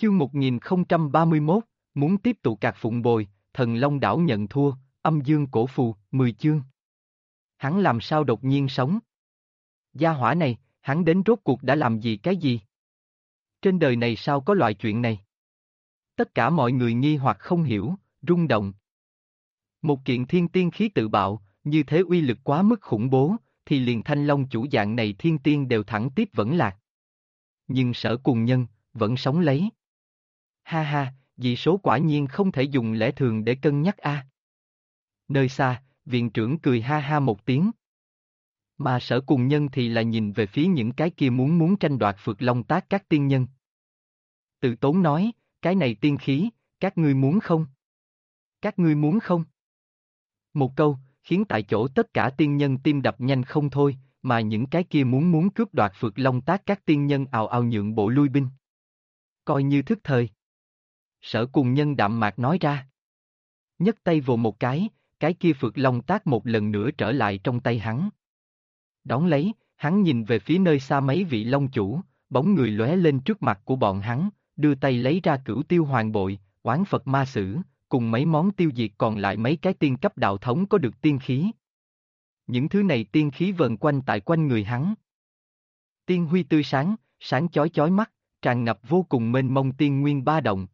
Chương 1031, muốn tiếp tục cạc phụng bồi, thần Long đảo nhận thua, âm dương cổ phù, 10 chương. Hắn làm sao đột nhiên sống? Gia hỏa này, hắn đến rốt cuộc đã làm gì cái gì? Trên đời này sao có loại chuyện này? Tất cả mọi người nghi hoặc không hiểu, rung động. Một kiện thiên tiên khí tự bạo, như thế uy lực quá mức khủng bố, thì liền Thanh Long chủ dạng này thiên tiên đều thẳng tiếp vẫn lạc. Nhưng Sở Cùng Nhân, vẫn sống lấy. Ha ha, dị số quả nhiên không thể dùng lẽ thường để cân nhắc a. Nơi xa, viện trưởng cười ha ha một tiếng. Mà Sở Cùng Nhân thì là nhìn về phía những cái kia muốn tranh đoạt Phược Long Tác các tiên nhân. Từ Tốn nói, cái này tiên khí, các ngươi muốn không? Các ngươi muốn không? Một câu, khiến tại chỗ tất cả tiên nhân tim đập nhanh không thôi, mà những cái kia muốn cướp đoạt Phược Long Tác các tiên nhân ào ào nhượng bộ lui binh. Coi như thức thời. Sở Cùng Nhân đạm mạc nói ra. Nhấc tay vồ một cái kia Phược Long Tác một lần nữa trở lại trong tay hắn. Đón lấy, hắn nhìn về phía nơi xa mấy vị long chủ, bóng người lóe lên trước mặt của bọn hắn, đưa tay lấy ra Cửu Tiêu Hoàng Bội, Oán Phật Ma Sử, cùng mấy món tiêu diệt còn lại mấy cái tiên cấp đạo thống có được tiên khí. Những thứ này tiên khí vần quanh tại quanh người hắn. Tiên huy tươi sáng, sáng chói chói mắt, tràn ngập vô cùng mênh mông tiên nguyên ba động.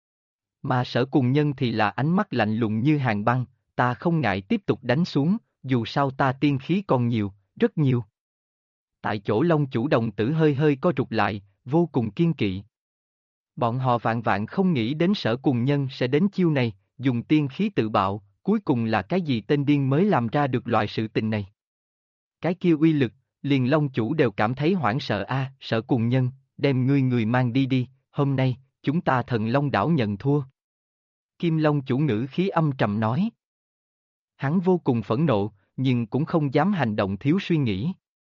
Mà Sở Cùng Nhân thì là ánh mắt lạnh lùng như hàng băng, ta không ngại tiếp tục đánh xuống, dù sao ta tiên khí còn nhiều, rất nhiều. Tại chỗ Long chủ đồng tử hơi co rụt lại, vô cùng kiên kỵ. Bọn họ vạn vạn không nghĩ đến Sở Cùng Nhân sẽ đến chiêu này, dùng tiên khí tự bạo, cuối cùng là cái gì tên điên mới làm ra được loại sự tình này. Cái kia uy lực, liền Long chủ đều cảm thấy hoảng sợ a. Sở Cùng Nhân, đem người mang đi, hôm nay, chúng ta thần Long đảo nhận thua. Kim Long chủ ngữ khí âm trầm nói. Hắn vô cùng phẫn nộ, nhưng cũng không dám hành động thiếu suy nghĩ.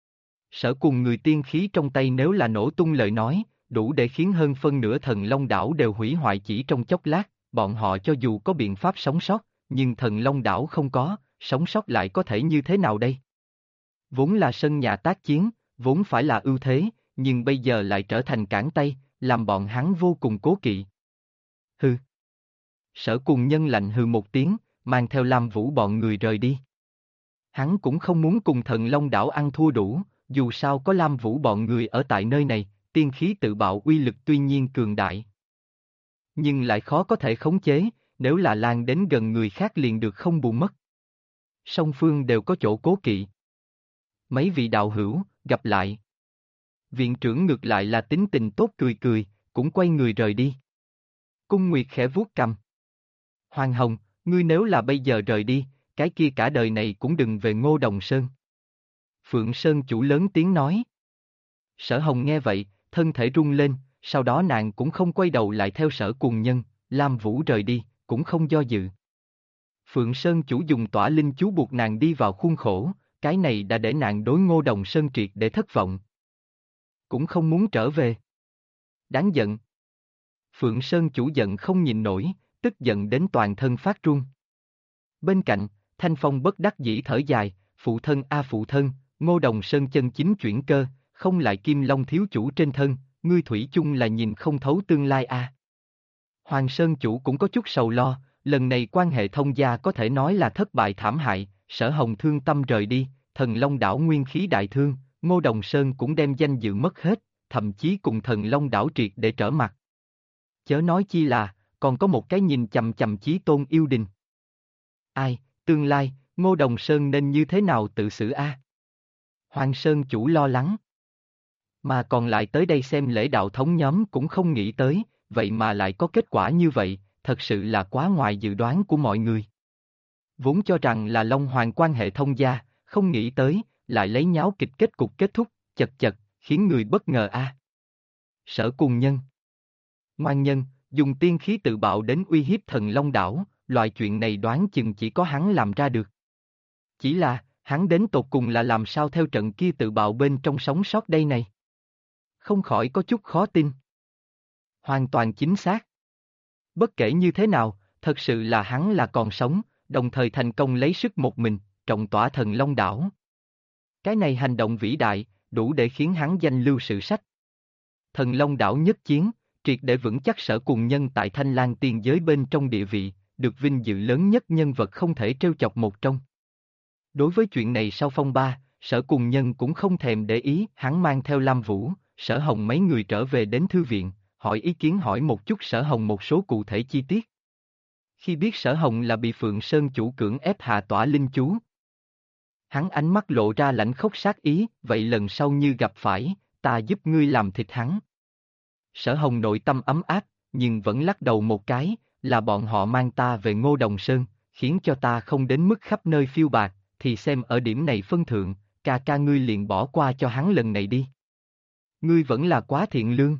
Sở cùng người tiên khí trong tay nếu là nổ tung lời nói, đủ để khiến hơn phân nửa thần Long đảo đều hủy hoại chỉ trong chốc lát, bọn họ cho dù có biện pháp sống sót, nhưng thần Long đảo không có, sống sót lại có thể như thế nào đây? Vốn là sân nhà tác chiến, vốn phải là ưu thế, nhưng bây giờ lại trở thành cản tay, làm bọn hắn vô cùng cố kỵ. Hừ. Sở Cùng Nhân lạnh hừ một tiếng, mang theo Lam Vũ bọn người rời đi. Hắn cũng không muốn cùng thần Long đảo ăn thua đủ, dù sao có Lam Vũ bọn người ở tại nơi này, tiên khí tự bạo uy lực tuy nhiên cường đại. Nhưng lại khó có thể khống chế, nếu là lan đến gần người khác liền được không bù mất. Song phương đều có chỗ cố kỵ. Mấy vị đạo hữu, gặp lại. Viện trưởng ngược lại là tính tình tốt cười, cũng quay người rời đi. Cung Nguyệt khẽ vuốt cằm. Hoàng Hồng, ngươi nếu là bây giờ rời đi, cái kia cả đời này cũng đừng về Ngô Đồng Sơn. Phượng Sơn chủ lớn tiếng nói. Sở Hồng nghe vậy, thân thể rung lên, sau đó nàng cũng không quay đầu lại theo Sở Cùng Nhân, Lam Vũ rời đi, cũng không do dự. Phượng Sơn chủ dùng tỏa linh chú buộc nàng đi vào khuôn khổ, cái này đã để nàng đối Ngô Đồng Sơn triệt để thất vọng. Cũng không muốn trở về. Đáng giận. Phượng Sơn chủ giận không nhìn nổi, tức giận đến toàn thân phát run. Bên cạnh, Thanh Phong bất đắc dĩ thở dài, phụ thân a phụ thân, Ngô Đồng Sơn chân chính chuyển cơ, không lại Kim Long thiếu chủ trên thân, ngươi thủy chung là nhìn không thấu tương lai a. Hoàng Sơn chủ cũng có chút sầu lo, lần này quan hệ thông gia có thể nói là thất bại thảm hại, Sở Hồng thương tâm rời đi, thần Long đảo nguyên khí đại thương, Ngô Đồng Sơn cũng đem danh dự mất hết, thậm chí cùng thần Long đảo triệt để trở mặt. Chớ nói chi là, còn có một cái nhìn chằm chằm Chí Tôn yêu đình. Ai, tương lai, Ngô Đồng Sơn nên như thế nào tự xử a? Hoàng Sơn chủ lo lắng. Mà còn lại tới đây xem lễ đạo thống nhóm cũng không nghĩ tới, vậy mà lại có kết quả như vậy, thật sự là quá ngoài dự đoán của mọi người. Vốn cho rằng là Long Hoàng quan hệ thông gia, không nghĩ tới, lại lấy nháo kịch kết cục kết thúc, chật, khiến người bất ngờ a. Sở Cùng Nhân. Ngoan nhân, dùng tiên khí tự bạo đến uy hiếp thần Long đảo, loại chuyện này đoán chừng chỉ có hắn làm ra được. Chỉ là, hắn đến tột cùng là làm sao theo trận kia tự bạo bên trong sống sót đây này? Không khỏi có chút khó tin. Hoàn toàn chính xác. Bất kể như thế nào, thật sự là hắn là còn sống, đồng thời thành công lấy sức một mình, trọng tỏa thần Long đảo. Cái này hành động vĩ đại, đủ để khiến hắn danh lưu sử sách. Thần Long đảo nhất chiến, triệt để vững chắc Sở Cùng Nhân tại Thanh Lang tiên giới bên trong địa vị, được vinh dự lớn nhất nhân vật không thể trêu chọc một trong. Đối với chuyện này sau phong ba, Sở Cùng Nhân cũng không thèm để ý, hắn mang theo Lam Vũ, Sở Hồng mấy người trở về đến thư viện, hỏi ý kiến hỏi một chút Sở Hồng một số cụ thể chi tiết. Khi biết Sở Hồng là bị Phượng Sơn chủ cưỡng ép hạ tỏa linh chú, hắn ánh mắt lộ ra lãnh khốc sát ý, vậy lần sau như gặp phải, ta giúp ngươi làm thịt hắn. Sở Hồng nội tâm ấm áp, nhưng vẫn lắc đầu một cái, là bọn họ mang ta về Ngô Đồng Sơn, khiến cho ta không đến mức khắp nơi phiêu bạc, thì xem ở điểm này phân thượng, ca ca ngươi liền bỏ qua cho hắn lần này đi. Ngươi vẫn là quá thiện lương.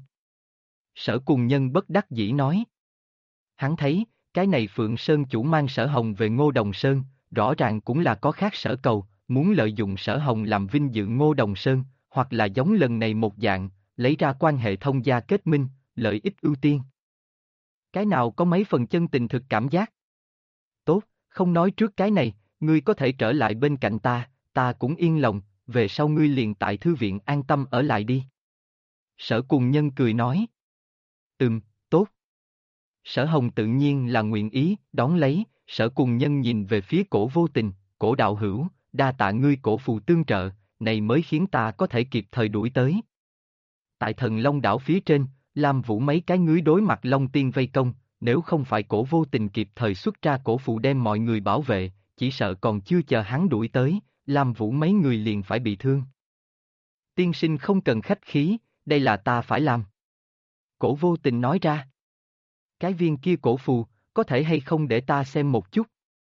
Sở Cùng Nhân bất đắc dĩ nói. Hắn thấy, cái này Phượng Sơn chủ mang Sở Hồng về Ngô Đồng Sơn, rõ ràng cũng là có khác sở cầu, muốn lợi dụng Sở Hồng làm vinh dự Ngô Đồng Sơn, hoặc là giống lần này một dạng, lấy ra quan hệ thông gia kết minh, lợi ích ưu tiên. Cái nào có mấy phần chân tình thực cảm giác? Tốt, không nói trước cái này, ngươi có thể trở lại bên cạnh ta cũng yên lòng, về sau ngươi liền tại thư viện an tâm ở lại đi. Sở Cùng Nhân cười nói. Tốt. Sở Hồng tự nhiên là nguyện ý, đón lấy, Sở Cùng Nhân nhìn về phía Cổ Vô Tình, Cổ đạo hữu, đa tạ ngươi cổ phù tương trợ, này mới khiến ta có thể kịp thời đuổi tới. Tại Thần Long đảo phía trên, Lam Vũ mấy cái ngứa đối mặt Long Tiên vây công, nếu không phải Cổ Vô Tình kịp thời xuất ra cổ phù đem mọi người bảo vệ, chỉ sợ còn chưa chờ hắn đuổi tới, Lam Vũ mấy người liền phải bị thương. Tiên sinh không cần khách khí, đây là ta phải làm. Cổ Vô Tình nói ra. Cái viên kia cổ phù, có thể hay không để ta xem một chút?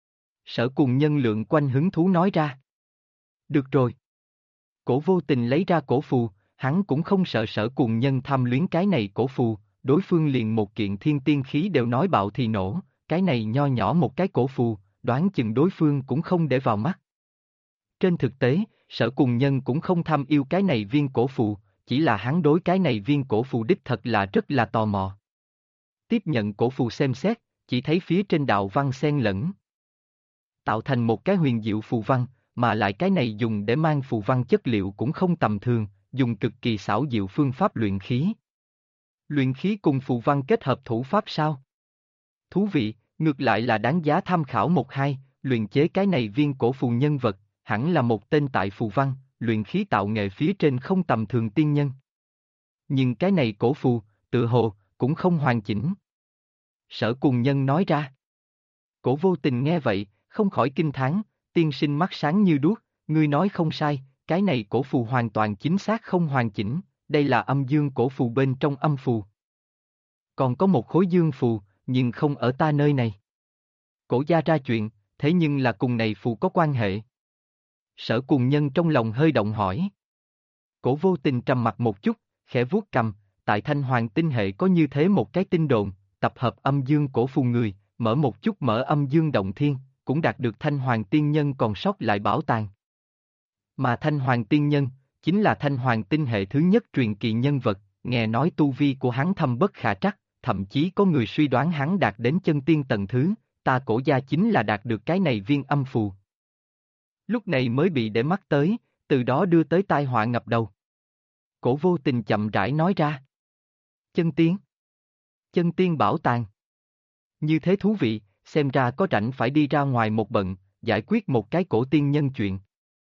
Sở Cùng Nhân lượng quanh hứng thú nói ra. Được rồi. Cổ Vô Tình lấy ra cổ phù, hắn cũng không sợ Sở Cùng Nhân tham luyến cái này cổ phù, đối phương liền một kiện thiên tiên khí đều nói bạo thì nổ, cái này nho nhỏ một cái cổ phù, đoán chừng đối phương cũng không để vào mắt. Trên thực tế, Sở Cùng Nhân cũng không tham yêu cái này viên cổ phù, chỉ là hắn đối cái này viên cổ phù đích thật là rất là tò mò. Tiếp nhận cổ phù xem xét, chỉ thấy phía trên đạo văn xen lẫn, tạo thành một cái huyền diệu phù văn, mà lại cái này dùng để mang phù văn chất liệu cũng không tầm thường, dùng cực kỳ xảo diệu phương pháp luyện khí. Luyện khí cùng phù văn kết hợp thủ pháp sao? Thú vị, ngược lại là đáng giá tham khảo một hai, luyện chế cái này viên cổ phù nhân vật, hẳn là một tên tại phù văn, luyện khí tạo nghệ phía trên không tầm thường tiên nhân. Nhưng cái này cổ phù, tự hồ, cũng không hoàn chỉnh. Sở Cùng Nhân nói ra. Cổ Vô Tình nghe vậy, không khỏi kinh thán, tiên sinh mắt sáng như đuốc, ngươi nói không sai, cái này cổ phù hoàn toàn chính xác không hoàn chỉnh, đây là âm dương cổ phù bên trong âm phù. Còn có một khối dương phù, nhưng không ở ta nơi này. Cổ gia ra chuyện, thế nhưng là cùng này phù có quan hệ. Sở Cùng Nhân trong lòng hơi động hỏi. Cổ Vô Tình trầm mặt một chút, khẽ vuốt cầm, tại Thanh Hoàng tinh hệ có như thế một cái tinh đồn, tập hợp âm dương cổ phù người, mở một chút mở âm dương động thiên, cũng đạt được Thanh Hoàng tiên nhân còn sót lại bảo tàng. Mà Thanh Hoàng tiên nhân, chính là Thanh Hoàng tinh hệ thứ nhất truyền kỳ nhân vật, nghe nói tu vi của hắn thâm bất khả trắc, thậm chí có người suy đoán hắn đạt đến chân tiên tầng thứ, ta cổ gia chính là đạt được cái này viên âm phù. Lúc này mới bị để mắt tới, từ đó đưa tới tai họa ngập đầu. Cổ Vô Tình chậm rãi nói ra. Chân tiên. Chân tiên bảo tàng. Như thế thú vị, xem ra có rảnh phải đi ra ngoài một bận, giải quyết một cái cổ tiên nhân chuyện.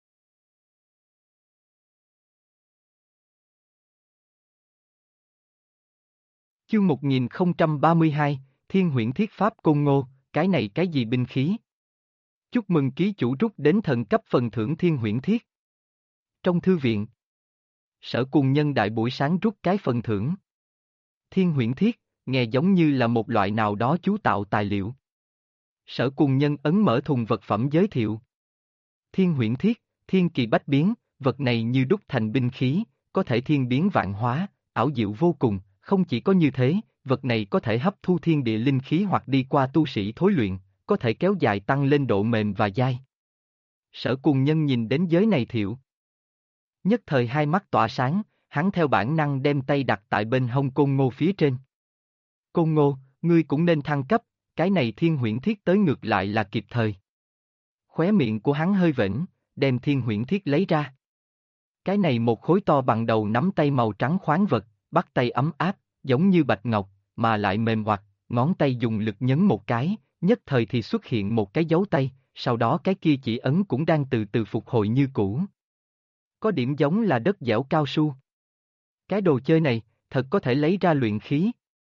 Chương 1032, Thiên Huyễn Thiết Pháp Côn Ngô, cái này cái gì binh khí? Chúc mừng ký chủ rút đến thần cấp phần thưởng Thiên Huyễn Thiết. Trong thư viện, Sở Cùng Nhân đại buổi sáng rút cái phần thưởng. Thiên Huyễn Thiết, nghe giống như là một loại nào đó chú tạo tài liệu. Sở Cùng Nhân ấn mở thùng vật phẩm giới thiệu. Thiên Huyễn Thiết, thiên kỳ bách biến, vật này như đúc thành binh khí, có thể thiên biến vạn hóa, ảo diệu vô cùng, không chỉ có như thế, vật này có thể hấp thu thiên địa linh khí hoặc đi qua tu sĩ thối luyện, có thể kéo dài tăng lên độ mềm và dai. Sở Cùng Nhân nhìn đến giới này thiệu. Nhất thời hai mắt tỏa sáng, hắn theo bản năng đem tay đặt tại bên hông Côn Ngô phía trên. Côn Ngô, ngươi cũng nên thăng cấp, cái này Thiên Huyễn Thiết tới ngược lại là kịp thời. Khóe miệng của hắn hơi vểnh, đem Thiên Huyễn Thiết lấy ra. Cái này một khối to bằng đầu nắm tay màu trắng khoáng vật, bắt tay ấm áp, giống như bạch ngọc, mà lại mềm oặt, ngón tay dùng lực nhấn một cái, nhất thời thì xuất hiện một cái dấu tay, sau đó cái kia chỉ ấn cũng đang từ từ phục hồi như cũ. Có điểm giống là đất dẻo cao su. Cái đồ chơi này, thật có thể lấy ra luyện khí.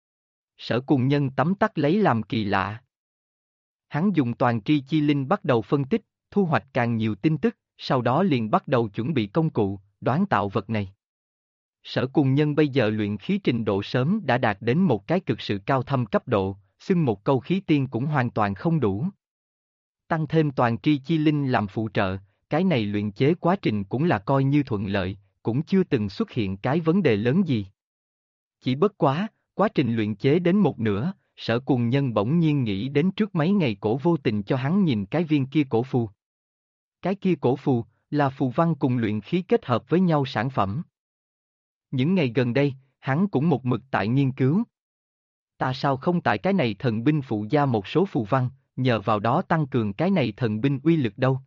Sở Cùng Nhân tấm tắc lấy làm kỳ lạ. Hắn dùng toàn tri chi linh bắt đầu phân tích, thu hoạch càng nhiều tin tức, sau đó liền bắt đầu chuẩn bị công cụ, đoán tạo vật này. Sở Cùng Nhân bây giờ luyện khí trình độ sớm đã đạt đến một cái cực sự cao thâm cấp độ, xưng một câu khí tiên cũng hoàn toàn không đủ. Tăng thêm toàn tri chi linh làm phụ trợ, cái này luyện chế quá trình cũng là coi như thuận lợi, cũng chưa từng xuất hiện cái vấn đề lớn gì. Chỉ bất quá, quá trình luyện chế đến một nửa, Sở Cùng Nhân bỗng nhiên nghĩ đến trước mấy ngày cổ vô tình cho hắn nhìn cái viên kia cổ phù. Cái kia cổ phù, là phù văn cùng luyện khí kết hợp với nhau sản phẩm. Những ngày gần đây, hắn cũng một mực tại nghiên cứu. Ta sao không tại cái này thần binh phụ gia một số phù văn, nhờ vào đó tăng cường cái này thần binh uy lực đâu.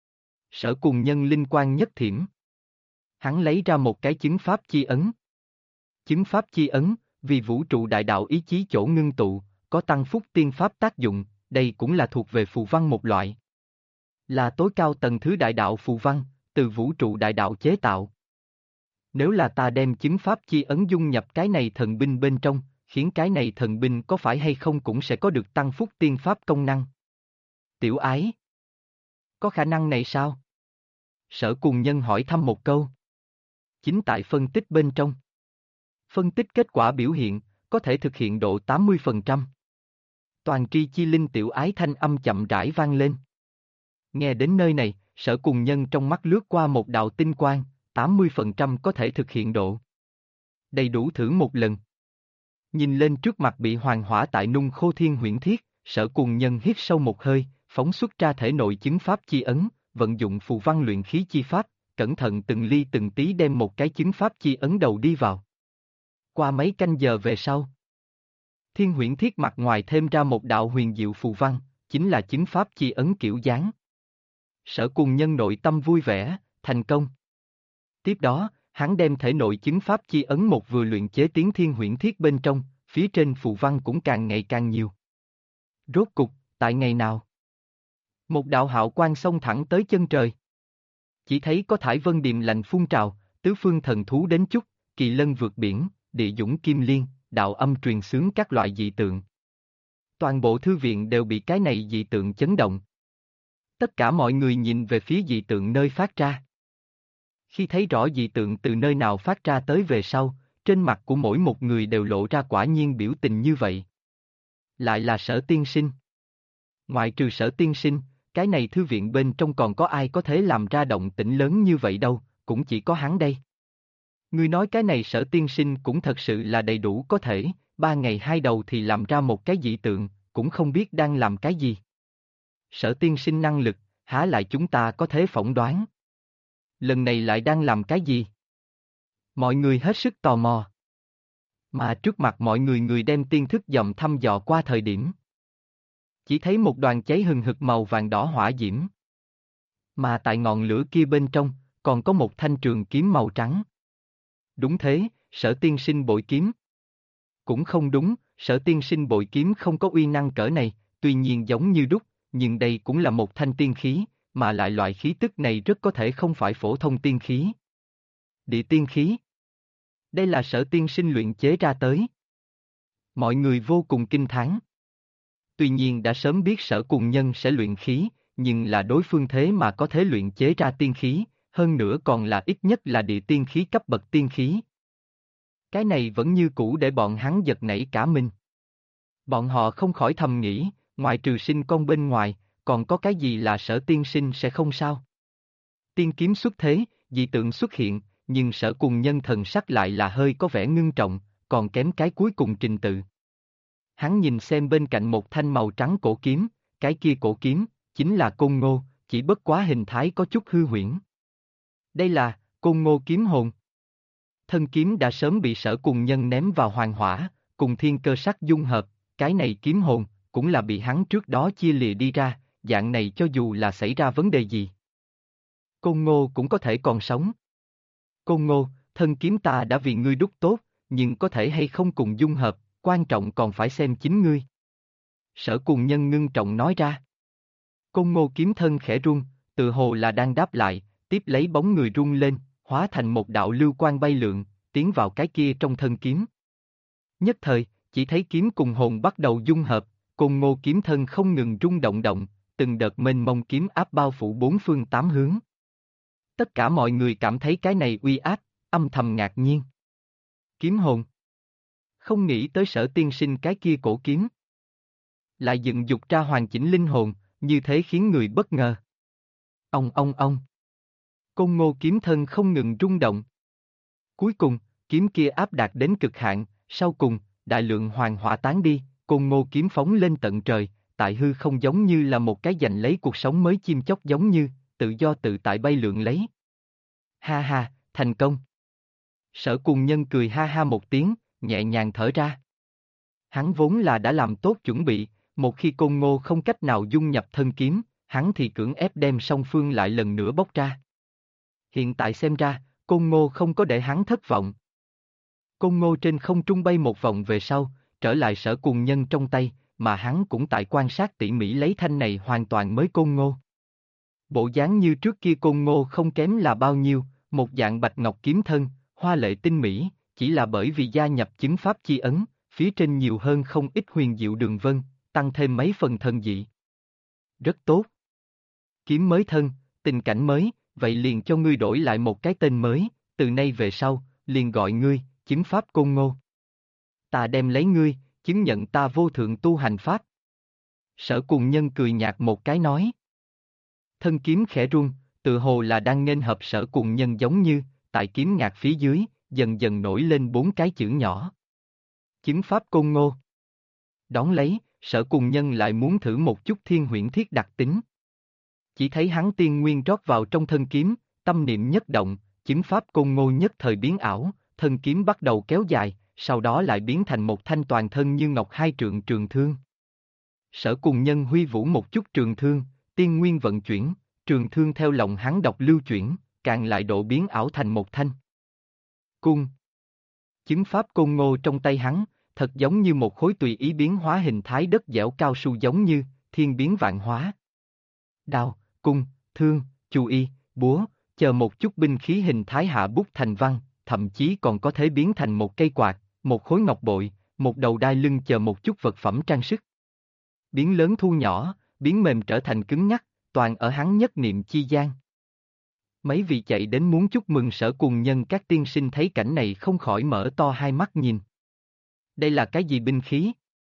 Sở Cùng Nhân linh quan nhất thiểm. Hắn lấy ra một cái chứng pháp chi ấn. Chứng pháp chi ấn, vì vũ trụ đại đạo ý chí chỗ ngưng tụ, có tăng phúc tiên pháp tác dụng, đây cũng là thuộc về phù văn một loại. Là tối cao tầng thứ đại đạo phù văn, từ vũ trụ đại đạo chế tạo. Nếu là ta đem chứng pháp chi ấn dung nhập cái này thần binh bên trong, khiến cái này thần binh có phải hay không cũng sẽ có được tăng phúc tiên pháp công năng. Tiểu ái, có khả năng này sao? Sở Cùng Nhân hỏi thăm một câu. Chính tại phân tích bên trong. Phân tích kết quả biểu hiện, có thể thực hiện độ 80%. Toàn tri chi linh tiểu ái thanh âm chậm rãi vang lên. Nghe đến nơi này, Sở Cùng Nhân trong mắt lướt qua một đạo tinh quang, 80% có thể thực hiện độ. Đầy đủ thử một lần. Nhìn lên trước mặt bị hoàng hỏa tại nung khô thiên huyễn thiết, Sở Cùng Nhân hít sâu một hơi, phóng xuất ra thể nội chứng pháp chi ấn, vận dụng phù văn luyện khí chi pháp, cẩn thận từng ly từng tí đem một cái chứng pháp chi ấn đầu đi vào. Qua mấy canh giờ về sau, thiên huyễn thiết mặt ngoài thêm ra một đạo huyền diệu phù văn, chính là chứng pháp chi ấn kiểu dáng. Sở Cùng Nhân nội tâm vui vẻ, thành công. Tiếp đó, hắn đem thể nội chứng pháp chi ấn một vừa luyện chế tiến thiên huyễn thiết bên trong, phía trên phù văn cũng càng ngày càng nhiều. Rốt cục, tại ngày nào? Một đạo hạo quang xông thẳng tới chân trời. Chỉ thấy có thải vân điềm lành phun trào, tứ phương thần thú đến chút, kỳ lân vượt biển, địa dũng kim liên, đạo âm truyền xướng các loại dị tượng. Toàn bộ thư viện đều bị cái này dị tượng chấn động. Tất cả mọi người nhìn về phía dị tượng nơi phát ra. Khi thấy rõ dị tượng từ nơi nào phát ra tới về sau, trên mặt của mỗi một người đều lộ ra quả nhiên biểu tình như vậy. Lại là Sở tiên sinh. Ngoại trừ Sở tiên sinh, cái này thư viện bên trong còn có ai có thể làm ra động tĩnh lớn như vậy đâu, cũng chỉ có hắn đây. Ngươi nói cái này Sở tiên sinh cũng thật sự là đầy đủ có thể, 3 ngày 2 đầu thì làm ra một cái dị tượng, cũng không biết đang làm cái gì. Sở tiên sinh năng lực, há lại chúng ta có thể phỏng đoán. Lần này lại đang làm cái gì? Mọi người hết sức tò mò. Mà trước mặt mọi người người đem tiên thức dòm thăm dò qua thời điểm. Chỉ thấy một đoàn cháy hừng hực màu vàng đỏ hỏa diễm. Mà tại ngọn lửa kia bên trong, còn có một thanh trường kiếm màu trắng. Đúng thế, Sở tiên sinh bội kiếm. Cũng không đúng, Sở tiên sinh bội kiếm không có uy năng cỡ này, tuy nhiên giống như đúc, nhưng đây cũng là một thanh tiên khí, mà lại loại khí tức này rất có thể không phải phổ thông tiên khí. Địa tiên khí. Đây là Sở tiên sinh luyện chế ra tới. Mọi người vô cùng kinh thán. Tuy nhiên đã sớm biết Sở Cùng Nhân sẽ luyện khí, nhưng là đối phương thế mà có thể luyện chế ra tiên khí, hơn nữa còn là ít nhất là địa tiên khí cấp bậc tiên khí. Cái này vẫn như cũ để bọn hắn giật nảy cả mình. Bọn họ không khỏi thầm nghĩ, ngoài trừ sinh con bên ngoài, còn có cái gì là Sở tiên sinh sẽ không sao? Tiên kiếm xuất thế, dị tượng xuất hiện, nhưng Sở Cùng Nhân thần sắc lại là hơi có vẻ ngưng trọng, còn kém cái cuối cùng trình tự. Hắn nhìn xem bên cạnh một thanh màu trắng cổ kiếm, cái kia cổ kiếm, chính là Côn Ngô, chỉ bất quá hình thái có chút hư huyễn. Đây là Côn Ngô kiếm hồn. Thân kiếm đã sớm bị Sở Cùng Nhân ném vào hoàng hỏa, cùng thiên cơ sắc dung hợp, cái này kiếm hồn, cũng là bị hắn trước đó chia lìa đi ra, dạng này cho dù là xảy ra vấn đề gì. Côn Ngô cũng có thể còn sống. Côn Ngô, thân kiếm ta đã vì ngươi đúc tốt, nhưng có thể hay không cùng dung hợp, quan trọng còn phải xem chính ngươi. Sở Cùng Nhân ngưng trọng nói ra. Côn Ngô kiếm thân khẽ rung, tự hồ là đang đáp lại, tiếp lấy bóng người rung lên, hóa thành một đạo lưu quang bay lượn, tiến vào cái kia trong thân kiếm. Nhất thời, chỉ thấy kiếm cùng hồn bắt đầu dung hợp, Côn Ngô kiếm thân không ngừng rung động động, từng đợt mênh mông kiếm áp bao phủ bốn phương tám hướng. Tất cả mọi người cảm thấy cái này uy áp, âm thầm ngạc nhiên. Kiếm hồn. Không nghĩ tới Sở tiên sinh cái kia cổ kiếm. Lại dựng dục ra hoàn chỉnh linh hồn, như thế khiến người bất ngờ. Ông. Côn Ngô kiếm thân không ngừng rung động. Cuối cùng, kiếm kia áp đạt đến cực hạn, sau cùng, đại lượng hoàng hỏa tán đi, Côn Ngô kiếm phóng lên tận trời, tại hư không giống như là một cái giành lấy cuộc sống mới chim chóc giống như, tự do tự tại bay lượn lấy. Ha ha, thành công. Sở Cùng Nhân cười ha ha một tiếng, nhẹ nhàng thở ra. Hắn vốn là đã làm tốt chuẩn bị, một khi Côn Ngô không cách nào dung nhập thân kiếm, hắn thì cưỡng ép đem song phương lại lần nữa bóc ra. Hiện tại xem ra, Côn Ngô không có để hắn thất vọng. Côn Ngô trên không trung bay một vòng về sau, trở lại Sở Cùng Nhân trong tay, mà hắn cũng tại quan sát tỉ mỉ lấy thanh này hoàn toàn mới Côn Ngô. Bộ dáng như trước kia Côn Ngô không kém là bao nhiêu, một dạng bạch ngọc kiếm thân, hoa lệ tinh mỹ, chỉ là bởi vì gia nhập chứng pháp chi ấn, phía trên nhiều hơn không ít huyền diệu đường vân, tăng thêm mấy phần thần dị. Rất tốt. Kiếm mới thân, tình cảnh mới, vậy liền cho ngươi đổi lại một cái tên mới, từ nay về sau, liền gọi ngươi, chứng pháp Côn Ngô. Ta đem lấy ngươi, chứng nhận ta vô thượng tu hành pháp. Sở Cùng Nhân cười nhạt một cái nói. Thân kiếm khẽ rung, tự hồ là đang nghênh hợp Sở Cùng Nhân giống như, tại kiếm ngạc phía dưới, dần dần nổi lên bốn cái chữ nhỏ. Chứng pháp Côn Ngô. Đón lấy, Sở Cùng Nhân lại muốn thử một chút thiên huyễn thiết đặc tính. Chỉ thấy hắn tiên nguyên rót vào trong thân kiếm, tâm niệm nhất động, chứng pháp Côn Ngô nhất thời biến ảo, thân kiếm bắt đầu kéo dài, sau đó lại biến thành một thanh toàn thân như ngọc hai trượng trường thương. Sở Cùng Nhân huy vũ một chút trường thương, tiên nguyên vận chuyển, trường thương theo lòng hắn độc lưu chuyển, càng lại độ biến ảo thành một thanh cung. Chứng pháp Côn Ngô trong tay hắn, thật giống như một khối tùy ý biến hóa hình thái đất dẻo cao su giống như, thiên biến vạn hóa. Đao, cung, thương, chu y, búa, chờ một chút binh khí hình thái hạ bút thành văn, thậm chí còn có thể biến thành một cây quạt, một khối ngọc bội, một đầu đai lưng chờ một chút vật phẩm trang sức. Biến lớn thu nhỏ, biến mềm trở thành cứng nhắc, toàn ở hắn nhất niệm chi gian. Mấy vị chạy đến muốn chúc mừng Sở Cùng Nhân các tiên sinh thấy cảnh này không khỏi mở to hai mắt nhìn. Đây là cái gì binh khí?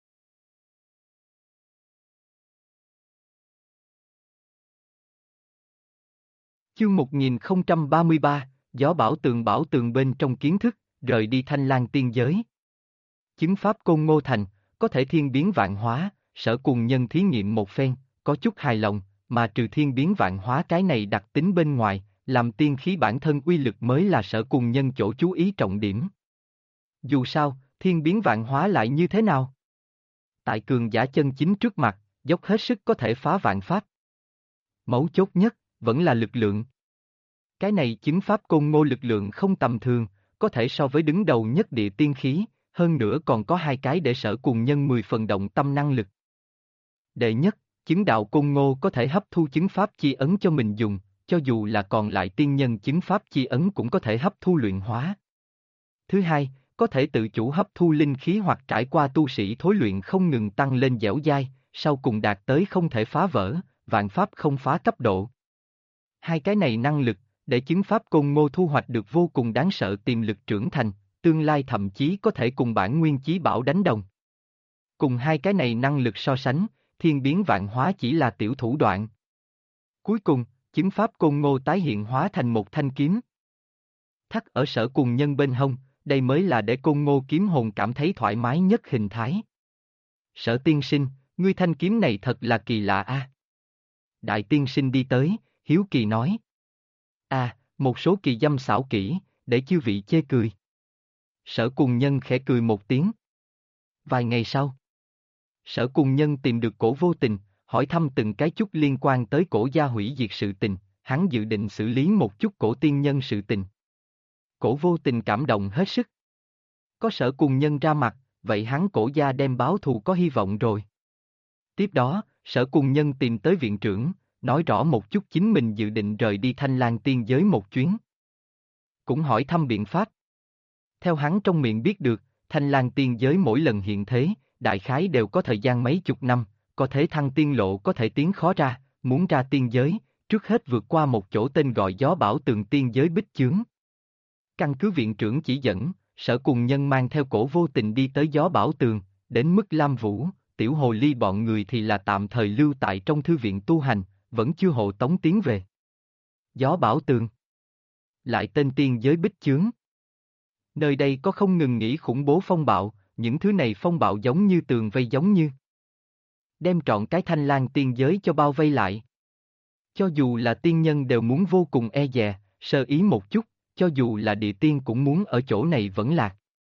Chương 1033, Gió Bảo tường bên trong kiến thức, rời đi Thanh Lang tiên giới. Chứng pháp Côn Ngô thành, có thể thiên biến vạn hóa, Sở Cùng Nhân thí nghiệm một phen, có chút hài lòng, mà trừ thiên biến vạn hóa cái này đặc tính bên ngoài, làm tiên khí bản thân uy lực mới là Sở Cùng Nhân chỗ chú ý trọng điểm. Dù sao, thiên biến vạn hóa lại như thế nào? Tại cường giả chân chính trước mặt, dốc hết sức có thể phá vạn pháp. Mấu chốt nhất, vẫn là lực lượng. Cái này chứng pháp Côn Ngô lực lượng không tầm thường, có thể so với đứng đầu nhất địa tiên khí, hơn nữa còn có hai cái để Sở Cùng Nhân 10 phần động tâm năng lực. Đệ nhất, chứng đạo Côn Ngô có thể hấp thu chứng pháp chi ấn cho mình dùng, cho dù là còn lại tiên nhân chứng pháp chi ấn cũng có thể hấp thu luyện hóa. Thứ hai, có thể tự chủ hấp thu linh khí hoặc trải qua tu sĩ thối luyện không ngừng tăng lên dẻo dai, sau cùng đạt tới không thể phá vỡ, vạn pháp không phá cấp độ. Hai cái này năng lực, để chứng pháp Côn Ngô thu hoạch được vô cùng đáng sợ tiềm lực trưởng thành, tương lai thậm chí có thể cùng bản nguyên chí bảo đánh đồng. Cùng hai cái này năng lực so sánh, thiên biến vạn hóa chỉ là tiểu thủ đoạn. Cuối cùng, chứng pháp Côn Ngô tái hiện hóa thành một thanh kiếm. Thắt ở Sở Cùng Nhân bên hông, đây mới là để Côn Ngô kiếm hồn cảm thấy thoải mái nhất hình thái. Sở tiên sinh, ngươi thanh kiếm này thật là kỳ lạ a. Đại tiên sinh đi tới, hiếu kỳ nói. Một số kỳ dâm xảo kỹ, để chư vị chê cười. Sở Cùng Nhân khẽ cười một tiếng. Vài ngày sau, Sở Cùng Nhân tìm được Cổ Vô Tình, hỏi thăm từng cái chút liên quan tới Cổ gia hủy diệt sự tình, hắn dự định xử lý một chút Cổ tiên nhân sự tình. Cổ Vô Tình cảm động hết sức. Có Sở Cùng Nhân ra mặt, vậy hắn Cổ gia đem báo thù có hy vọng rồi. Tiếp đó, Sở Cùng Nhân tìm tới viện trưởng, nói rõ một chút chính mình dự định rời đi Thanh Lang tiên giới một chuyến. Cũng hỏi thăm biện pháp. Theo hắn trong miệng biết được, Thanh Lang tiên giới mỗi lần hiện thế, đại khái đều có thời gian mấy chục năm, có thể thăng tiên lộ có thể tiến khó ra, muốn ra tiên giới, trước hết vượt qua một chỗ tên gọi Gió Bảo Tường tiên giới bích chướng. Căn cứ viện trưởng chỉ dẫn, Sở Cùng Nhân mang theo Cổ Vô Tình đi tới Gió Bảo Tường, đến mức Lam Vũ, Tiểu Hồ Ly bọn người thì là tạm thời lưu tại trong thư viện tu hành, vẫn chưa hộ tống tiến về. Gió Bảo Tường, lại tên tiên giới bích chướng. Nơi đây có không ngừng nghỉ khủng bố phong bạo, những thứ này phong bạo giống như tường vây giống như đem trọn cái Thanh Lang tiên giới cho bao vây lại. Cho dù là tiên nhân đều muốn vô cùng e dè, sơ ý một chút, cho dù là địa tiên cũng muốn ở chỗ này vẫn lạc.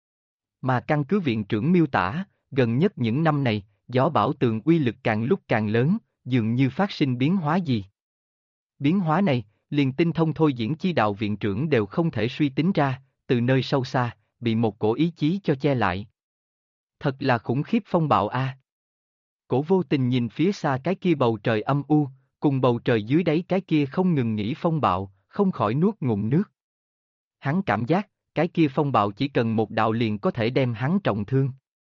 Mà căn cứ viện trưởng miêu tả, gần nhất những năm này, Gió Bảo Tường uy lực càng lúc càng lớn, dường như phát sinh biến hóa gì. Biến hóa này, liền tinh thông thôi diễn chi đạo viện trưởng đều không thể suy tính ra, từ nơi sâu xa, bị một cổ ý chí cho che lại. Thật là khủng khiếp phong bạo a. Cổ Vô Tình nhìn phía xa cái kia bầu trời âm u, cùng bầu trời dưới đáy cái kia không ngừng nghỉ phong bạo, không khỏi nuốt ngụm nước. Hắn cảm giác, cái kia phong bạo chỉ cần một đạo liền có thể đem hắn trọng thương.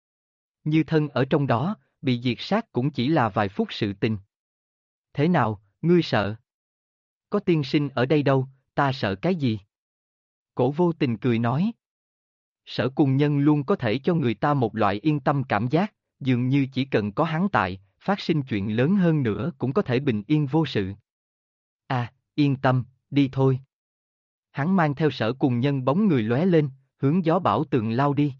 Như thân ở trong đó, bị diệt sát cũng chỉ là vài phút sự tình. Thế nào, ngươi sợ? Có tiên sinh ở đây đâu, ta sợ cái gì? Cổ Vô Tình cười nói. Sở Cùng Nhân luôn có thể cho người ta một loại yên tâm cảm giác, dường như chỉ cần có hắn tại, phát sinh chuyện lớn hơn nữa cũng có thể bình yên vô sự. À, yên tâm, đi thôi. Hắn mang theo Sở Cùng Nhân bóng người lóe lên, hướng Gió Bảo Tường lao đi.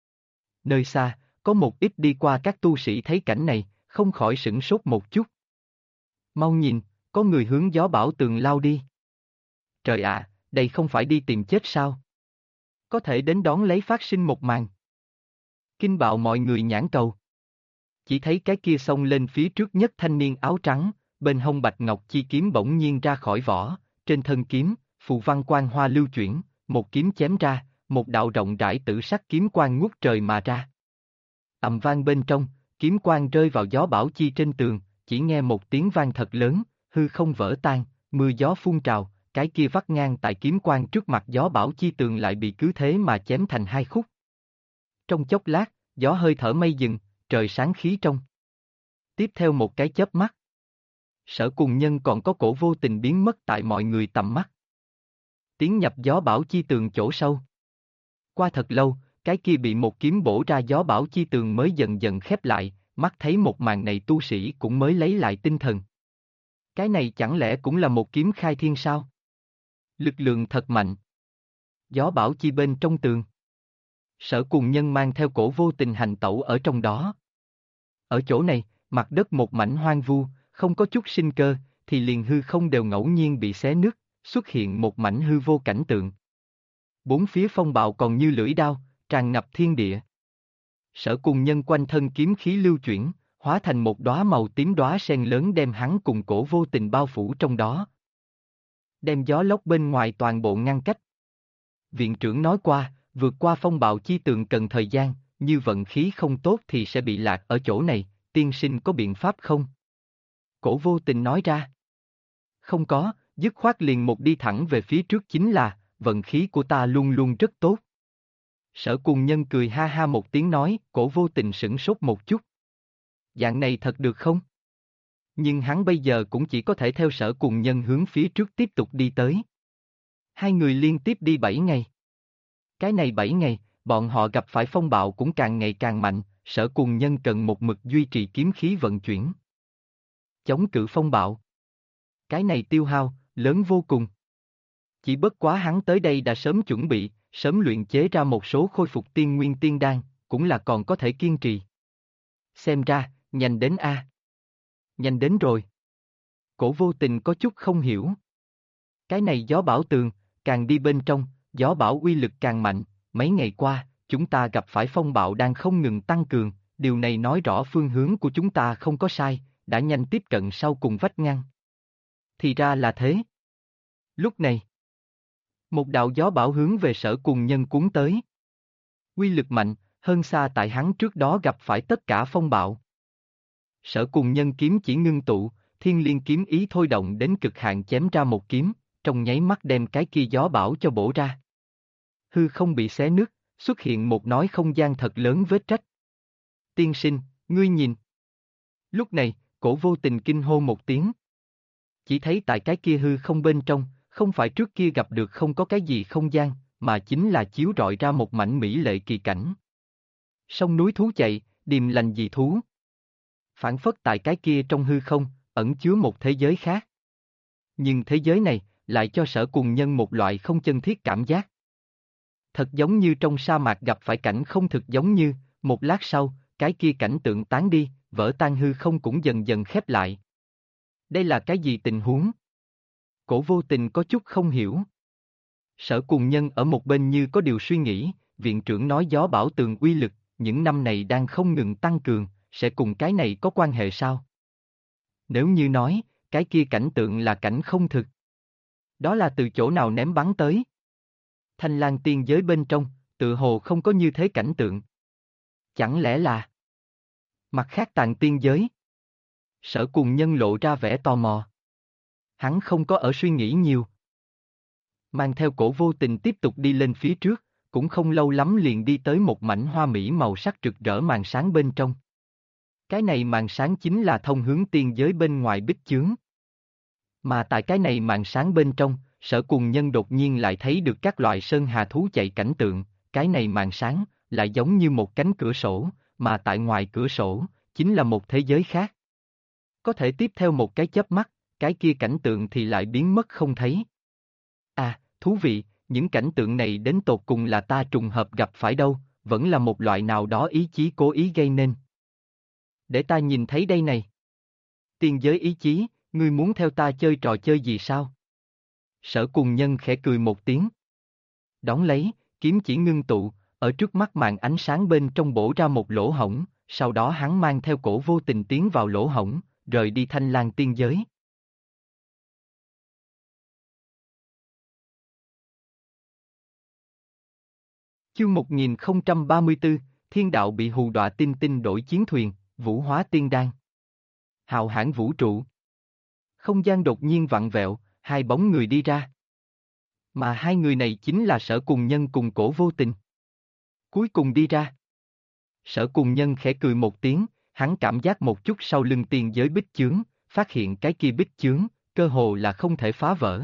Nơi xa, có một ít đi qua các tu sĩ thấy cảnh này, không khỏi sửng sốt một chút. Mau nhìn, có người hướng Gió Bảo Tường lao đi. Trời ạ, đây không phải đi tìm chết sao? Có thể đến đón lấy phát sinh một màn. Kinh bạo mọi người nhãn cầu. Chỉ thấy cái kia xông lên phía trước nhất thanh niên áo trắng, bên hông bạch ngọc chi kiếm bỗng nhiên ra khỏi vỏ, trên thân kiếm, phù văn quang hoa lưu chuyển, một kiếm chém ra, một đạo rộng rãi tử sắc kiếm quang ngút trời mà ra. Ầm vang bên trong, kiếm quang rơi vào gió bảo chi trên tường, chỉ nghe một tiếng vang thật lớn, hư không vỡ tan, mưa gió phun trào, cái kia vắt ngang tại kiếm quang trước mặt gió bảo chi tường lại bị cứ thế mà chém thành hai khúc. Trong chốc lát, gió hơi thở mây dừng, trời sáng khí trong. Tiếp theo một cái chớp mắt, Sở Cùng Nhân còn có Cổ Vô Tình biến mất tại mọi người tầm mắt. Tiến nhập gió bảo chi tường chỗ sâu. Qua thật lâu, cái kia bị một kiếm bổ ra gió bảo chi tường mới dần dần khép lại, mắt thấy một màn này tu sĩ cũng mới lấy lại tinh thần. Cái này chẳng lẽ cũng là một kiếm khai thiên sao? Lực lượng thật mạnh. Gió bảo chi bên trong tường. Sở Cùng Nhân mang theo Cổ Vô Tình hành tẩu ở trong đó. Ở chỗ này, mặt đất một mảnh hoang vu, không có chút sinh cơ, thì liền hư không đều ngẫu nhiên bị xé nứt, xuất hiện một mảnh hư vô cảnh tượng. Bốn phía phong bạo còn như lưỡi đao, tràn ngập thiên địa. Sở Cùng Nhân quanh thân kiếm khí lưu chuyển, hóa thành một đóa màu tím đóa sen lớn đem hắn cùng Cổ Vô Tình bao phủ trong đó. Đem gió lốc bên ngoài toàn bộ ngăn cách. Viện trưởng nói qua, vượt qua phong bạo chi tường cần thời gian, như vận khí không tốt thì sẽ bị lạc ở chỗ này, tiên sinh có biện pháp không? Cổ Vô Tình nói ra. Không có, dứt khoát liền một đi thẳng về phía trước chính là, vận khí của ta luôn luôn rất tốt. Sở Cùng Nhân cười ha ha một tiếng nói, Cổ Vô Tình sửng sốt một chút. Dạng này thật được không? Nhưng hắn bây giờ cũng chỉ có thể theo Sở Cùng Nhân hướng phía trước tiếp tục đi tới. Hai người liên tiếp đi 7 ngày. Cái này 7 ngày, bọn họ gặp phải phong bạo cũng càng ngày càng mạnh, Sở Cùng Nhân cần một mực duy trì kiếm khí vận chuyển. Chống cự phong bạo. Cái này tiêu hao, lớn vô cùng. Chỉ bất quá hắn tới đây đã sớm chuẩn bị, sớm luyện chế ra một số khôi phục tiên nguyên tiên đan, cũng là còn có thể kiên trì. Xem ra, nhanh đến a. Nhanh đến rồi. Cổ Vô Tình có chút không hiểu. Cái này gió bảo tường, càng đi bên trong, gió bảo uy lực càng mạnh, mấy ngày qua, chúng ta gặp phải phong bạo đang không ngừng tăng cường, điều này nói rõ phương hướng của chúng ta không có sai, đã nhanh tiếp cận sau cùng vách ngăn. Thì ra là thế. Lúc này, một đạo gió bão hướng về Sở Cùng Nhân cuốn tới. Quy lực mạnh, hơn xa tại hắn trước đó gặp phải tất cả phong bạo. Sở Cùng Nhân kiếm chỉ ngưng tụ, thiên liên kiếm ý thôi động đến cực hạn chém ra một kiếm, trong nháy mắt đem cái kia gió bão cho bổ ra. Hư không bị xé nứt, xuất hiện một nói không gian thật lớn vết rách. Tiên sinh, ngươi nhìn. Lúc này, Cổ Vô Tình kinh hô một tiếng. Chỉ thấy tại cái kia hư không bên trong, không phải trước kia gặp được không có cái gì không gian, mà chính là chiếu rọi ra một mảnh mỹ lệ kỳ cảnh. Sông núi thú chạy, điềm lành dị thú. Phản phất tại cái kia trong hư không, ẩn chứa một thế giới khác. Nhưng thế giới này, lại cho Sở Cùng Nhân một loại không chân thiết cảm giác. Thật giống như trong sa mạc gặp phải cảnh không thực giống như, một lát sau, cái kia cảnh tượng tán đi, vỡ tan hư không cũng dần dần khép lại. Đây là cái gì tình huống? Cổ Vô Tình có chút không hiểu. Sở Cùng Nhân ở một bên như có điều suy nghĩ, viện trưởng nói gió bão tường uy lực, những năm này đang không ngừng tăng cường, sẽ cùng cái này có quan hệ sao? Nếu như nói, cái kia cảnh tượng là cảnh không thực. Đó là từ chỗ nào ném bắn tới? Thanh Lang tiên giới bên trong, tự hồ không có như thế cảnh tượng. Chẳng lẽ là mặt khác Tàng tiên giới? Sở Cùng Nhân lộ ra vẻ tò mò. Hắn không có ở suy nghĩ nhiều. Mang theo Cổ Vô Tình tiếp tục đi lên phía trước, cũng không lâu lắm liền đi tới một mảnh hoa mỹ màu sắc rực rỡ màn sáng bên trong. Cái này màn sáng chính là thông hướng tiên giới bên ngoài bích chướng. Mà tại cái này màn sáng bên trong, Sở Cùng Nhân đột nhiên lại thấy được các loại sơn hà thú chạy cảnh tượng, cái này màn sáng, lại giống như một cánh cửa sổ, mà tại ngoài cửa sổ, chính là một thế giới khác. Có thể tiếp theo một cái chớp mắt, cái kia cảnh tượng thì lại biến mất không thấy. À, thú vị, những cảnh tượng này đến tột cùng là ta trùng hợp gặp phải đâu, vẫn là một loại nào đó ý chí cố ý gây nên. Để ta nhìn thấy đây này. Tiên giới ý chí, ngươi muốn theo ta chơi trò chơi gì sao? Sở Cùng Nhân khẽ cười một tiếng. Đón lấy, kiếm chỉ ngưng tụ, ở trước mắt màn ánh sáng bên trong bổ ra một lỗ hổng, sau đó hắn mang theo Cổ Vô Tình tiến vào lỗ hổng, rời đi Thanh Lang tiên giới. Chương 1034, Thiên đạo bị hù dọa tinh tinh đổi chiến thuyền, vũ hóa tiên đan. Hào hãn vũ trụ. Không gian đột nhiên vặn vẹo, hai bóng người đi ra. Mà hai người này chính là Sở Cùng Nhân cùng Cổ Vô Tình. Cuối cùng đi ra. Sở Cùng Nhân khẽ cười một tiếng, hắn cảm giác một chút sau lưng tiên giới bích chướng, phát hiện cái kia bích chướng, cơ hồ là không thể phá vỡ.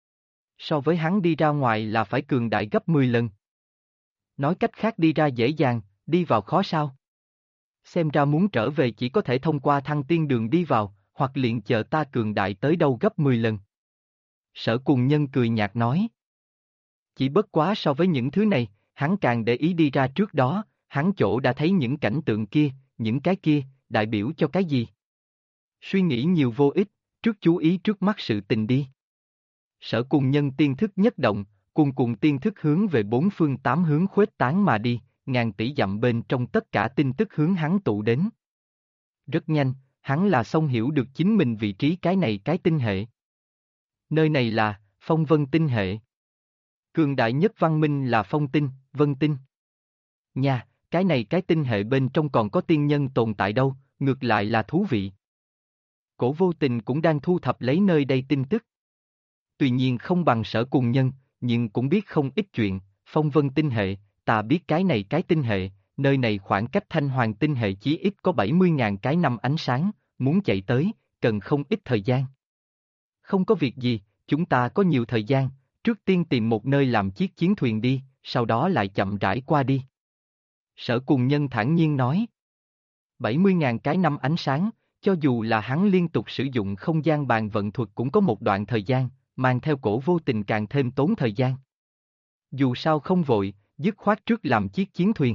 So với hắn đi ra ngoài là phải cường đại gấp 10 lần. Nói cách khác đi ra dễ dàng, đi vào khó sao? Xem ra muốn trở về chỉ có thể thông qua thăng tiên đường đi vào, hoặc liền chờ ta cường đại tới đâu gấp 10 lần. Sở Cùng Nhân cười nhạt nói. Chỉ bất quá so với những thứ này, hắn càng để ý đi ra trước đó, hắn chỗ đã thấy những cảnh tượng kia, những cái kia, đại biểu cho cái gì? Suy nghĩ nhiều vô ích, trước chú ý trước mắt sự tình đi. Sở Cùng Nhân tiên thức nhất động, cuồn cuộn tiên thức hướng về bốn phương tám hướng khuếch tán mà đi, ngàn tỷ dặm bên trong tất cả tin tức hướng hắn tụ đến. Rất nhanh, hắn là xong hiểu được chính mình vị trí cái này cái tinh hệ. Nơi này là Phong Vân tinh hệ. Cường đại nhất văn minh là Phong tinh, Vân tinh. Nha, cái này cái tinh hệ bên trong còn có tiên nhân tồn tại đâu, ngược lại là thú vị. Cổ Vô Tình cũng đang thu thập lấy nơi đây tin tức. Tuy nhiên không bằng Sở Cùng Nhân, nhưng cũng biết không ít chuyện, Phong Vân tinh hệ, ta biết cái này cái tinh hệ, nơi này khoảng cách Thanh Hoàng tinh hệ chí ít có 70.000 cái năm ánh sáng, muốn chạy tới, cần không ít thời gian. Không có việc gì, chúng ta có nhiều thời gian, trước tiên tìm một nơi làm chiếc chiến thuyền đi, sau đó lại chậm rãi qua đi. Sở Cùng Nhân thản nhiên nói. 70.000 cái năm ánh sáng, cho dù là hắn liên tục sử dụng không gian bàn vận thuật cũng có một đoạn thời gian, mang theo Cổ Vô Tình càng thêm tốn thời gian. Dù sao không vội, dứt khoát trước làm chiếc chiến thuyền.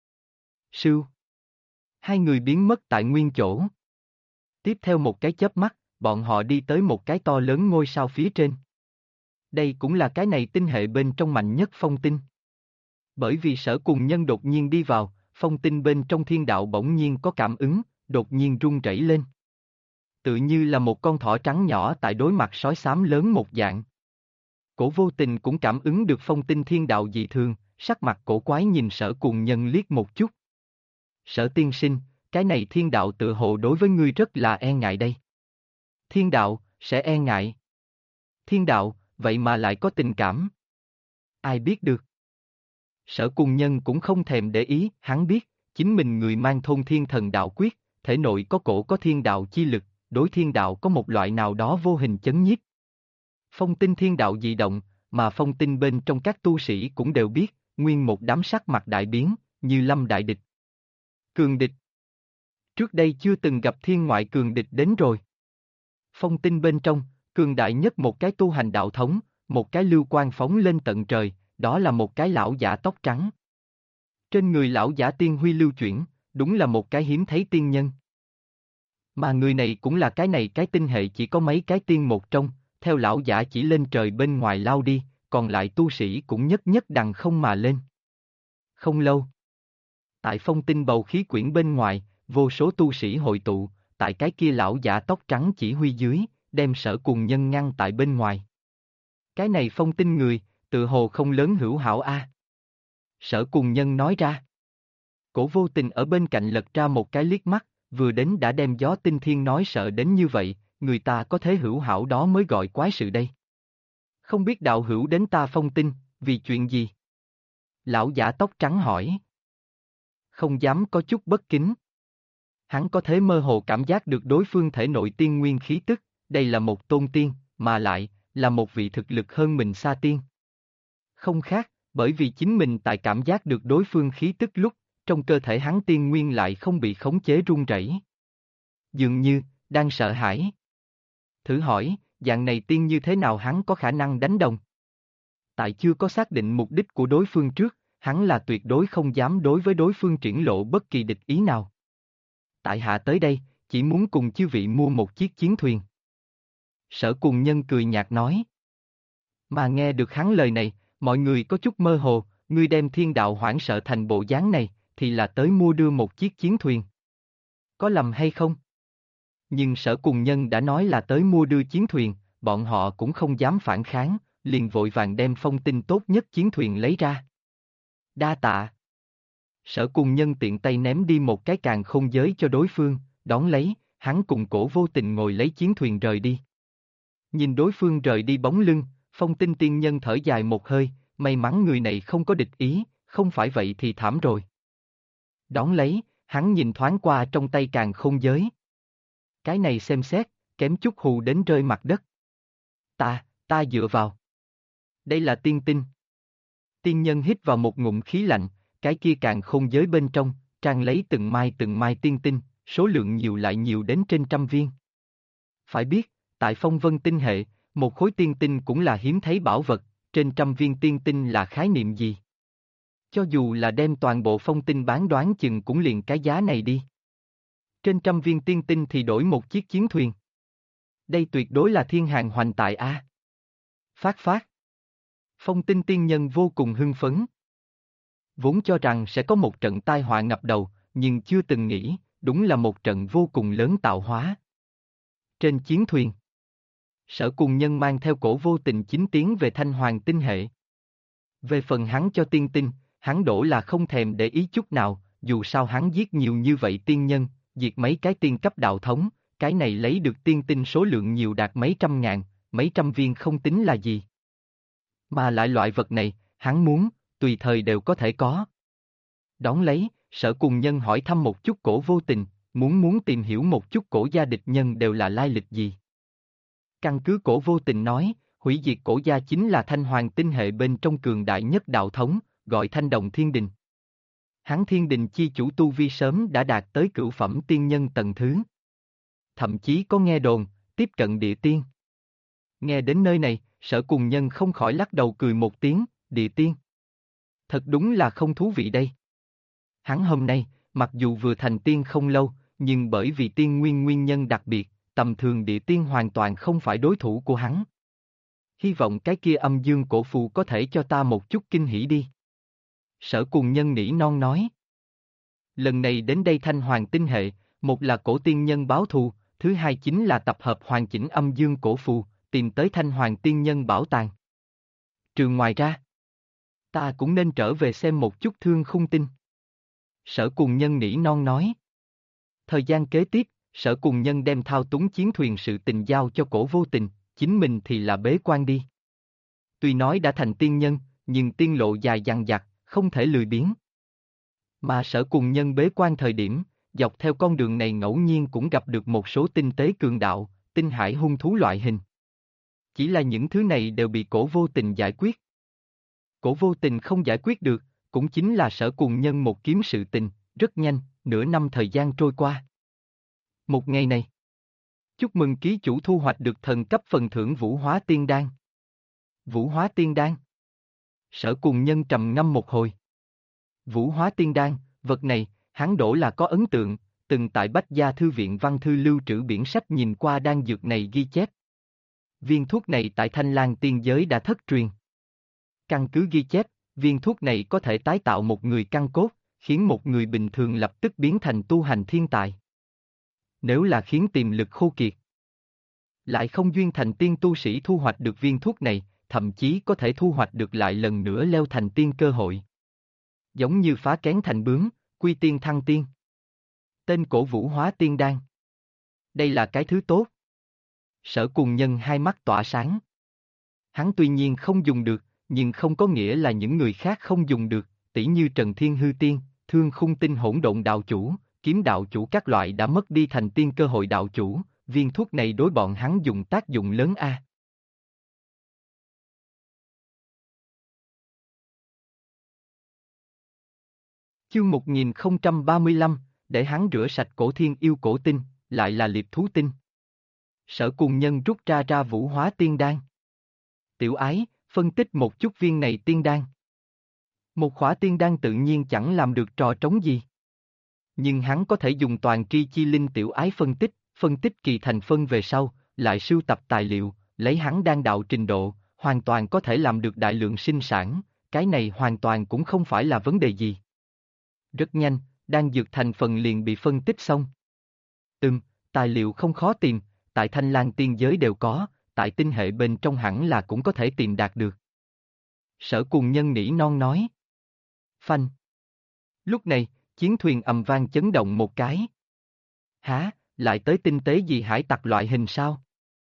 Sưu. Hai người biến mất tại nguyên chỗ. Tiếp theo một cái chớp mắt, bọn họ đi tới một cái to lớn ngôi sao phía trên. Đây cũng là cái này tinh hệ bên trong mạnh nhất phong tinh. Bởi vì Sở Cùng Nhân đột nhiên đi vào, phong tinh bên trong thiên đạo bỗng nhiên có cảm ứng, đột nhiên rung rẩy lên. Tự như là một con thỏ trắng nhỏ tại đối mặt sói xám lớn một dạng. Cổ Vô Tình cũng cảm ứng được phong tinh thiên đạo dị thường, sắc mặt cổ quái nhìn Sở Cùng Nhân liếc một chút. Sở tiên sinh, cái này thiên đạo tự hồ đối với ngươi rất là e ngại đây. Thiên đạo, sẽ e ngại. Thiên đạo, vậy mà lại có tình cảm. Ai biết được. Sở Cùng Nhân cũng không thèm để ý, hắn biết, chính mình người mang thôn thiên thần đạo quyết, thể nội có cổ có thiên đạo chi lực, đối thiên đạo có một loại nào đó vô hình chấn nhiếp. Phong tinh thiên đạo dị động, mà phong tinh bên trong các tu sĩ cũng đều biết, nguyên một đám sắc mặt đại biến, như lâm đại địch. Cường địch. Trước đây chưa từng gặp thiên ngoại cường địch đến rồi. Phong tinh bên trong, cường đại nhất một cái tu hành đạo thống, một cái lưu quang phóng lên tận trời, đó là một cái lão giả tóc trắng. Trên người lão giả tiên huy lưu chuyển, đúng là một cái hiếm thấy tiên nhân. Mà người này cũng là cái này cái tinh hệ chỉ có mấy cái tiên một trong, theo lão giả chỉ lên trời bên ngoài lao đi, còn lại tu sĩ cũng nhất nhất đằng không mà lên. Không lâu. Tại phong tinh bầu khí quyển bên ngoài, vô số tu sĩ hội tụ, tại cái kia lão giả tóc trắng chỉ huy dưới, đem Sở Cùng Nhân ngăn tại bên ngoài. Cái này phong tinh người, tự hồ không lớn hữu hảo a. Sở Cùng Nhân nói ra. Cổ Vô Tình ở bên cạnh lật ra một cái liếc mắt, vừa đến đã đem Gió Tinh Thiên nói sợ đến như vậy, người ta có thế hữu hảo đó mới gọi quái sự đây. Không biết đạo hữu đến ta phong tinh, vì chuyện gì? Lão giả tóc trắng hỏi. Không dám có chút bất kính. Hắn có thế mơ hồ cảm giác được đối phương thể nội tiên nguyên khí tức, đây là một tôn tiên, mà lại, là một vị thực lực hơn mình xa tiên. Không khác, bởi vì chính mình tại cảm giác được đối phương khí tức lúc, trong cơ thể hắn tiên nguyên lại không bị khống chế run rẩy. Dường như, đang sợ hãi. Thử hỏi, dạng này tiên như thế nào hắn có khả năng đánh đồng? Tại chưa có xác định mục đích của đối phương trước, hắn là tuyệt đối không dám đối với đối phương triển lộ bất kỳ địch ý nào. Tại hạ tới đây, chỉ muốn cùng chư vị mua một chiếc chiến thuyền. Sở Cùng Nhân cười nhạt nói. Mà nghe được hắn lời này, mọi người có chút mơ hồ, ngươi đem thiên đạo hoảng sợ thành bộ dáng này, thì là tới mua đưa một chiếc chiến thuyền. Có lầm hay không? Nhưng Sở Cùng Nhân đã nói là tới mua đưa chiến thuyền, bọn họ cũng không dám phản kháng, liền vội vàng đem phong tinh tốt nhất chiến thuyền lấy ra. Đa tạ. Sở Cùng Nhân tiện tay ném đi một cái càn khôn giới cho đối phương, đón lấy, hắn cùng Cổ Vô Tình ngồi lấy chiến thuyền rời đi. Nhìn đối phương rời đi bóng lưng, phong tinh tiên nhân thở dài một hơi, may mắn người này không có địch ý, không phải vậy thì thảm rồi. Đón lấy, hắn nhìn thoáng qua trong tay càn khôn giới. Cái này xem xét, kém chút hù đến rơi mặt đất. Ta dựa vào. Đây là tiên tinh. Tiên nhân hít vào một ngụm khí lạnh, cái kia càn khôn giới bên trong, trang lấy từng mai tiên tinh, số lượng nhiều lại nhiều đến trên 100 viên. Phải biết, tại phong vân tinh hệ, một khối tiên tinh cũng là hiếm thấy bảo vật, trên 100 viên tiên tinh là khái niệm gì? Cho dù là đem toàn bộ phong tinh bán đoán chừng cũng liền cái giá này đi. Trên 100 viên tiên tinh thì đổi một chiếc chiến thuyền. Đây tuyệt đối là thiên hàng hoành tại A. Phát. Phong tinh tiên nhân vô cùng hưng phấn. Vốn cho rằng sẽ có một trận tai họa ngập đầu, nhưng chưa từng nghĩ, đúng là một trận vô cùng lớn tạo hóa. Trên chiến thuyền, Sở Cùng Nhân mang theo Cổ Vô Tình chính tiến về Thanh Hoàng tinh hệ. Về phần hắn cho tiên tinh, hắn đổ là không thèm để ý chút nào, dù sao hắn giết nhiều như vậy tiên nhân, diệt mấy cái tiên cấp đạo thống, cái này lấy được tiên tinh số lượng nhiều đạt mấy trăm ngàn, mấy trăm viên không tính là gì. Mà lại loại vật này, hắn muốn, tùy thời đều có thể có. Đón lấy, Sở Cùng Nhân hỏi thăm một chút Cổ Vô Tình, muốn tìm hiểu một chút cổ gia địch nhân đều là lai lịch gì. Căn cứ Cổ Vô Tình nói, hủy diệt cổ gia chính là Thanh Hoàng tinh hệ bên trong cường đại nhất đạo thống, gọi Thanh Đồng Thiên Đình. Hắn Thiên Đình chi chủ tu vi sớm đã đạt tới cửu phẩm tiên nhân tầng thứ. Thậm chí có nghe đồn, tiếp cận địa tiên. Nghe đến nơi này, Sở Cùng Nhân không khỏi lắc đầu cười một tiếng, địa tiên. Thật đúng là không thú vị đây. Hắn hôm nay, mặc dù vừa thành tiên không lâu, nhưng bởi vì tiên nguyên nhân đặc biệt, tầm thường địa tiên hoàn toàn không phải đối thủ của hắn. Hy vọng cái kia âm dương cổ phù có thể cho ta một chút kinh hỉ đi. Sở Cùng Nhân nỉ non nói. Lần này đến đây Thanh Hoàng tinh hệ, một là cổ tiên nhân báo thù, thứ hai chính là tập hợp hoàn chỉnh âm dương cổ phù, tìm tới Thanh Hoàng tiên nhân bảo tàng. Trừ ngoài ra, Ta cũng nên trở về xem một chút Thương Khung Tinh. Sở Cùng Nhân nỉ non nói. Thời gian kế tiếp, Sở Cùng Nhân đem thao túng chiến thuyền sự tình giao cho Cổ Vô Tình, chính mình thì là bế quan đi. Tuy nói đã thành tiên nhân, nhưng tiên lộ dài dằng dặc, không thể lười biếng. Mà Sở Cùng Nhân bế quan thời điểm, dọc theo con đường này ngẫu nhiên cũng gặp được một số tinh tế cường đạo, tinh hải hung thú loại hình. Chỉ là những thứ này đều bị Cổ Vô Tình giải quyết. Cổ Vô Tình không giải quyết được, cũng chính là Sở Cùng Nhân một kiếm sự tình, rất nhanh, nửa năm thời gian trôi qua. Một ngày này, chúc mừng ký chủ thu hoạch được thần cấp phần thưởng Vũ Hóa Tiên Đan. Vũ Hóa Tiên Đan. Sở Cùng Nhân trầm ngâm một hồi. Vũ Hóa Tiên Đan, vật này, hắn đổ là có ấn tượng, từng tại Bách Gia Thư viện văn thư lưu trữ biển sách nhìn qua đan dược này ghi chép. Viên thuốc này tại Thanh Lang tiên giới đã thất truyền. Căn cứ ghi chép, viên thuốc này có thể tái tạo một người căn cốt, khiến một người bình thường lập tức biến thành tu hành thiên tài. Nếu là khiến tiềm lực khô kiệt, lại không duyên thành tiên tu sĩ thu hoạch được viên thuốc này, thậm chí có thể thu hoạch được lại lần nữa leo thành tiên cơ hội. Giống như phá kén thành bướm, quy tiên thăng tiên. Tên cổ Vũ Hóa Tiên Đan. Đây là cái thứ tốt. Sở Cùng Nhân hai mắt tỏa sáng. Hắn tuy nhiên không dùng được, nhưng không có nghĩa là những người khác không dùng được, tỉ như Trần Thiên Hư Tiên, Thương Khung Tinh Hỗn Độn Đạo Chủ, Kiếm Đạo Chủ các loại đã mất đi thành tiên cơ hội đạo chủ, viên thuốc này đối bọn hắn dùng tác dụng lớn a. Chương 1035, để hắn rửa sạch cổ thiên yêu cổ tinh, lại là liệp thú tinh. Sở Cùng Nhân rút ra Vũ Hóa Tiên Đan. Tiểu ái, phân tích một chút viên này tiên đan. Một khỏa tiên đan tự nhiên chẳng làm được trò trống gì. Nhưng hắn có thể dùng toàn tri chi linh tiểu ái phân tích kỳ thành phân về sau, lại sưu tập tài liệu, lấy hắn đan đạo trình độ, hoàn toàn có thể làm được đại lượng sinh sản, cái này hoàn toàn cũng không phải là vấn đề gì. Rất nhanh, đan dược thành phần liền bị phân tích xong. Tài liệu không khó tìm, tại Thanh Lang tiên giới đều có, tại tinh hệ bên trong hẳn là cũng có thể tìm đạt được. Sở Cùng Nhân nỉ non nói. Phanh. Lúc này, chiến thuyền ầm vang chấn động một cái. Hả, lại tới tinh tế gì hải tặc loại hình sao?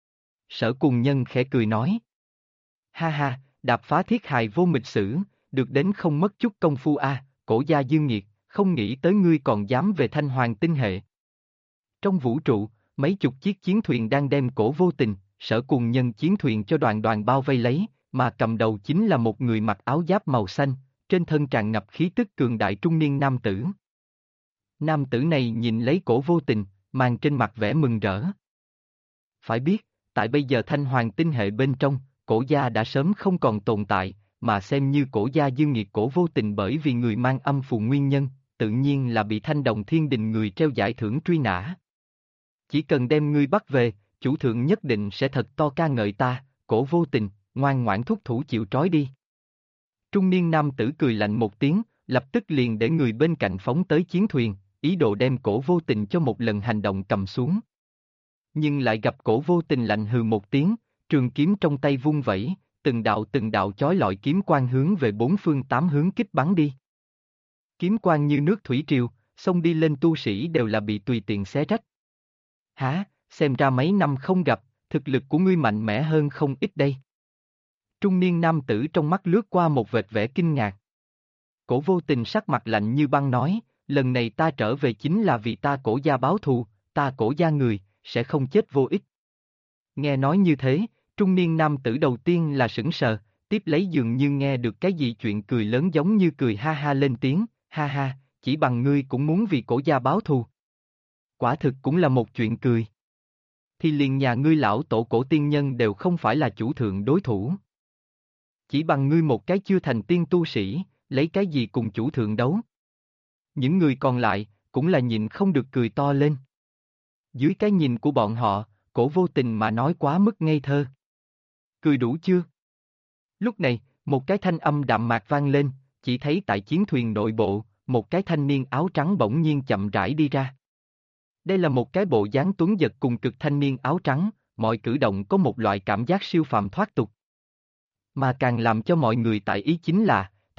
Sở Cùng Nhân khẽ cười nói. Ha ha, đạp phá thiết hài vô mịch sử, được đến không mất chút công phu a, Cổ gia dương nghiệt, không nghĩ tới ngươi còn dám về Thanh Hoàng tinh hệ. Trong vũ trụ, mấy chục chiếc chiến thuyền đang đem Cổ Vô Tình, Sở Cùng Nhân chiến thuyền cho đoàn đoàn bao vây lấy, mà cầm đầu chính là một người mặc áo giáp màu xanh, trên thân tràn ngập khí tức cường đại trung niên nam tử. Nam tử này nhìn lấy Cổ Vô Tình, mang trên mặt vẻ mừng rỡ. Phải biết, tại bây giờ Thanh Hoàng tinh hệ bên trong, Cổ gia đã sớm không còn tồn tại, mà xem như Cổ gia dương nghiệt Cổ Vô Tình bởi vì người mang âm phù nguyên nhân, tự nhiên là bị Thanh Đồng Thiên Đình người treo giải thưởng truy nã. Chỉ cần đem ngươi bắt về, chủ thượng nhất định sẽ thật to ca ngợi ta, Cổ Vô Tình, ngoan ngoãn thúc thủ chịu trói đi. Trung niên nam tử cười lạnh một tiếng, lập tức liền để người bên cạnh phóng tới chiến thuyền, ý đồ đem Cổ Vô Tình cho một lần hành động cầm xuống. Nhưng lại gặp Cổ Vô Tình lạnh hừ một tiếng, trường kiếm trong tay vung vẩy, từng đạo chói lọi kiếm quang hướng về bốn phương tám hướng kích bắn đi. Kiếm quang như nước thủy triều, xông đi lên tu sĩ đều là bị tùy tiện xé rách. Hả, xem ra mấy năm không gặp, thực lực của ngươi mạnh mẽ hơn không ít đây. Trung niên nam tử trong mắt lướt qua một vệt vẻ kinh ngạc. Cổ Vô Tình sắc mặt lạnh như băng nói, lần này ta trở về chính là vì ta Cổ gia báo thù, ta Cổ gia người, sẽ không chết vô ích. Nghe nói như thế, trung niên nam tử đầu tiên là sững sờ, tiếp lấy dường như nghe được cái gì chuyện cười lớn giống như cười ha ha lên tiếng, ha ha, chỉ bằng ngươi cũng muốn vì Cổ gia báo thù. Quả thực cũng là một chuyện cười. Thì liền nhà ngươi lão tổ Cổ tiên nhân đều không phải là chủ thượng đối thủ. Chỉ bằng ngươi một cái chưa thành tiên tu sĩ, lấy cái gì cùng chủ thượng đấu. Những người còn lại, cũng là nhìn không được cười to lên. Dưới cái nhìn của bọn họ, Cổ Vô Tình mà nói quá mức ngây thơ. Cười đủ chưa? Lúc này, một cái thanh âm đạm mạc vang lên, chỉ thấy tại chiến thuyền nội bộ, một cái thanh niên áo trắng bỗng nhiên chậm rãi đi ra. Đây là một cái bộ dáng tuấn giật cùng cực thanh niên áo trắng, mọi cử động có một loại cảm giác siêu phàm thoát tục. Mà càng làm cho mọi người tại ý chính là,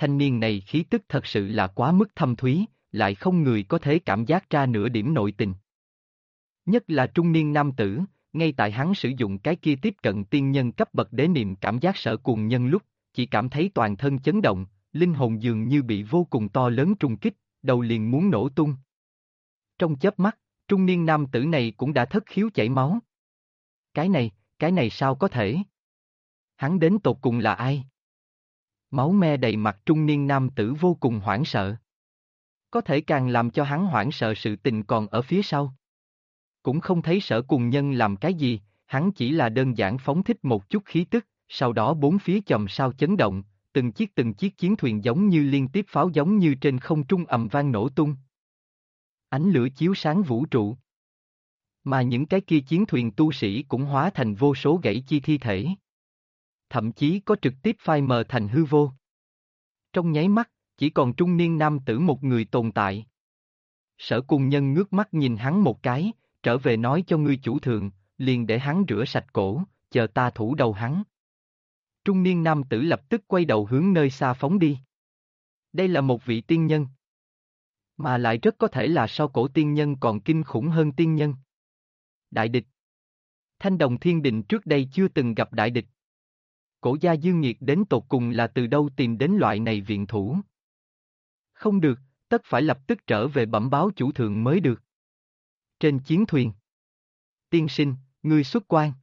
thanh niên này khí tức thật sự là quá mức thâm thúy, lại không người có thể cảm giác ra nửa điểm nội tình. Nhất là trung niên nam tử, ngay tại hắn sử dụng cái kia tiếp cận tiên nhân cấp bậc đế niệm cảm giác Sở Cuồng Nhân lúc, chỉ cảm thấy toàn thân chấn động, linh hồn dường như bị vô cùng to lớn trùng kích, đầu liền muốn nổ tung. Trong chớp mắt, trung niên nam tử này cũng đã thất khiếu chảy máu. Cái này sao có thể? Hắn đến tột cùng là ai? Máu me đầy mặt trung niên nam tử vô cùng hoảng sợ. Có thể càng làm cho hắn hoảng sợ sự tình còn ở phía sau. Cũng không thấy Sở Cuồng Nhân làm cái gì, hắn chỉ là đơn giản phóng thích một chút khí tức, sau đó bốn phía chòm sao chấn động, từng chiếc chiến thuyền giống như liên tiếp pháo giống như trên không trung ầm vang nổ tung. Ánh lửa chiếu sáng vũ trụ. Mà những cái kia chiến thuyền tu sĩ cũng hóa thành vô số gãy chi thi thể. Thậm chí có trực tiếp phai mờ thành hư vô. Trong nháy mắt, chỉ còn trung niên nam tử một người tồn tại. Sở Cuồng Nhân ngước mắt nhìn hắn một cái, trở về nói cho ngươi chủ thượng, liền để hắn rửa sạch cổ, chờ ta thủ đầu hắn. Trung niên nam tử lập tức quay đầu hướng nơi xa phóng đi. Đây là một vị tiên nhân. Mà lại rất có thể là so cổ tiên nhân còn kinh khủng hơn tiên nhân. Đại địch. Thanh Đồng Thiên Định trước đây chưa từng gặp đại địch. Cổ gia Dương Nghiệt đến tột cùng là từ đâu tìm đến loại này viện thủ. Không được, tất phải lập tức trở về bẩm báo chủ thượng mới được. Trên chiến thuyền. Tiên sinh, ngươi xuất quan.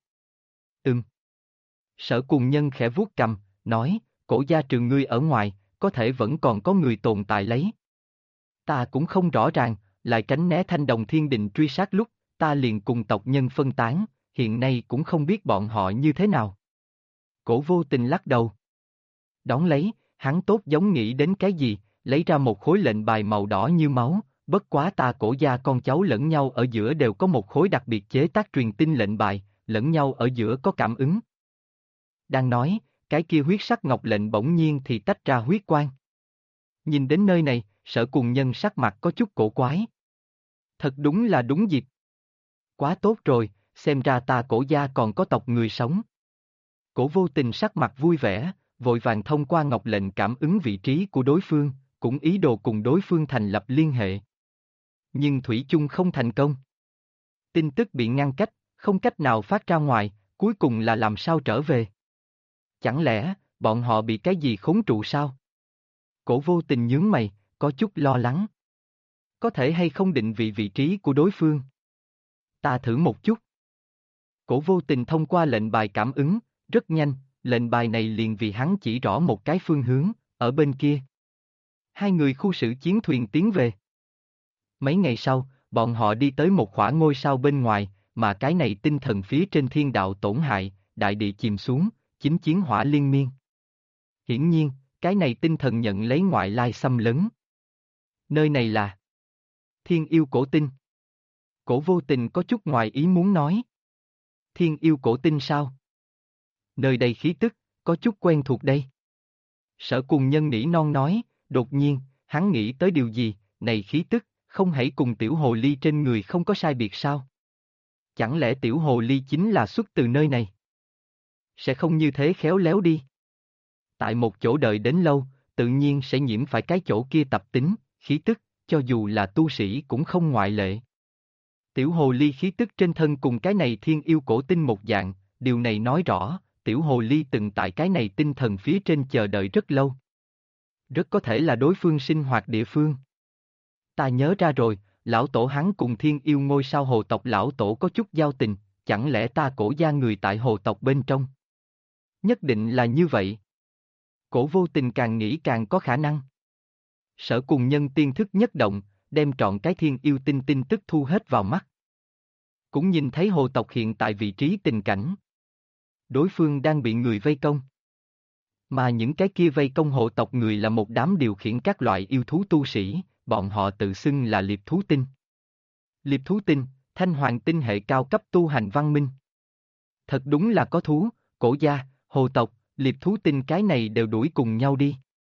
Sở Cuồng Nhân khẽ vuốt cằm, nói, cổ gia trường ngươi ở ngoài, có thể vẫn còn có người tồn tại lấy. Ta cũng không rõ ràng, lại tránh né Thanh Đồng Thiên Định truy sát lúc, ta liền cùng tộc nhân phân tán, hiện nay cũng không biết bọn họ như thế nào. Cổ Vô Tình lắc đầu. Đón lấy, hắn tốt giống nghĩ đến cái gì, lấy ra một khối lệnh bài màu đỏ như máu, bất quá ta cổ gia con cháu lẫn nhau ở giữa đều có một khối đặc biệt chế tác truyền tin lệnh bài, lẫn nhau ở giữa có cảm ứng. Đang nói, cái kia huyết sắc ngọc lệnh bỗng nhiên thì tách ra huyết quang. Nhìn đến nơi này, Sở Cuồng Nhân sắc mặt có chút cổ quái. Thật đúng là đúng dịp. Quá tốt rồi, xem ra ta cổ gia còn có tộc người sống. Cổ Vô Tình sắc mặt vui vẻ, vội vàng thông qua ngọc lệnh cảm ứng vị trí của đối phương, cũng ý đồ cùng đối phương thành lập liên hệ. Nhưng thủy chung không thành công. Tin tức bị ngăn cách, không cách nào phát ra ngoài, cuối cùng là làm sao trở về? Chẳng lẽ, bọn họ bị cái gì khốn trụ sao? Cổ Vô Tình nhướng mày, có chút lo lắng. Có thể hay không định vị trí của đối phương? Ta thử một chút. Cổ Vô Tình thông qua lệnh bài cảm ứng, rất nhanh, lệnh bài này liền vì hắn chỉ rõ một cái phương hướng, ở bên kia. Hai người khu xử chiến thuyền tiến về. Mấy ngày sau, bọn họ đi tới một khỏa ngôi sao bên ngoài, mà cái này tinh thần phía trên thiên đạo tổn hại, đại địa chìm xuống, chính chiến hỏa liên miên. Hiển nhiên, cái này tinh thần nhận lấy ngoại lai xâm lấn. Nơi này là Thiên Yêu Cổ Tinh. Cổ Vô Tình có chút ngoài ý muốn nói. Thiên Yêu Cổ Tinh sao? Nơi đây khí tức, có chút quen thuộc đây. Sở Cuồng Nhân nỉ non nói, đột nhiên, hắn nghĩ tới điều gì, này khí tức, không hãy cùng tiểu hồ ly trên người không có sai biệt sao? Chẳng lẽ tiểu hồ ly chính là xuất từ nơi này? Sẽ không như thế khéo léo đi. Tại một chỗ đợi đến lâu, tự nhiên sẽ nhiễm phải cái chỗ kia tập tính, khí tức, cho dù là tu sĩ cũng không ngoại lệ. Tiểu hồ ly khí tức trên thân cùng cái này thiên yêu cổ tinh một dạng, điều này nói rõ, tiểu hồ ly từng tại cái này tinh thần phía trên chờ đợi rất lâu. Rất có thể là đối phương sinh hoạt địa phương. Ta nhớ ra rồi, lão tổ hắn cùng thiên yêu ngôi sao hồ tộc lão tổ có chút giao tình, chẳng lẽ ta cổ gia người tại hồ tộc bên trong? Nhất định là như vậy. Cổ Vô Tình càng nghĩ càng có khả năng. Sở Cuồng Nhân tiên thức nhất động, đem trọn cái thiên yêu tinh tin tức thu hết vào mắt. Cũng nhìn thấy hồ tộc hiện tại vị trí tình cảnh. Đối phương đang bị người vây công. Mà những cái kia vây công hộ tộc người là một đám điều khiển các loại yêu thú tu sĩ, bọn họ tự xưng là liệp thú tinh. Liệp thú tinh, thanh hoàng tinh hệ cao cấp tu hành văn minh. Thật đúng là có thú, cổ gia, hồ tộc, liệp thú tinh cái này đều đuổi cùng nhau đi.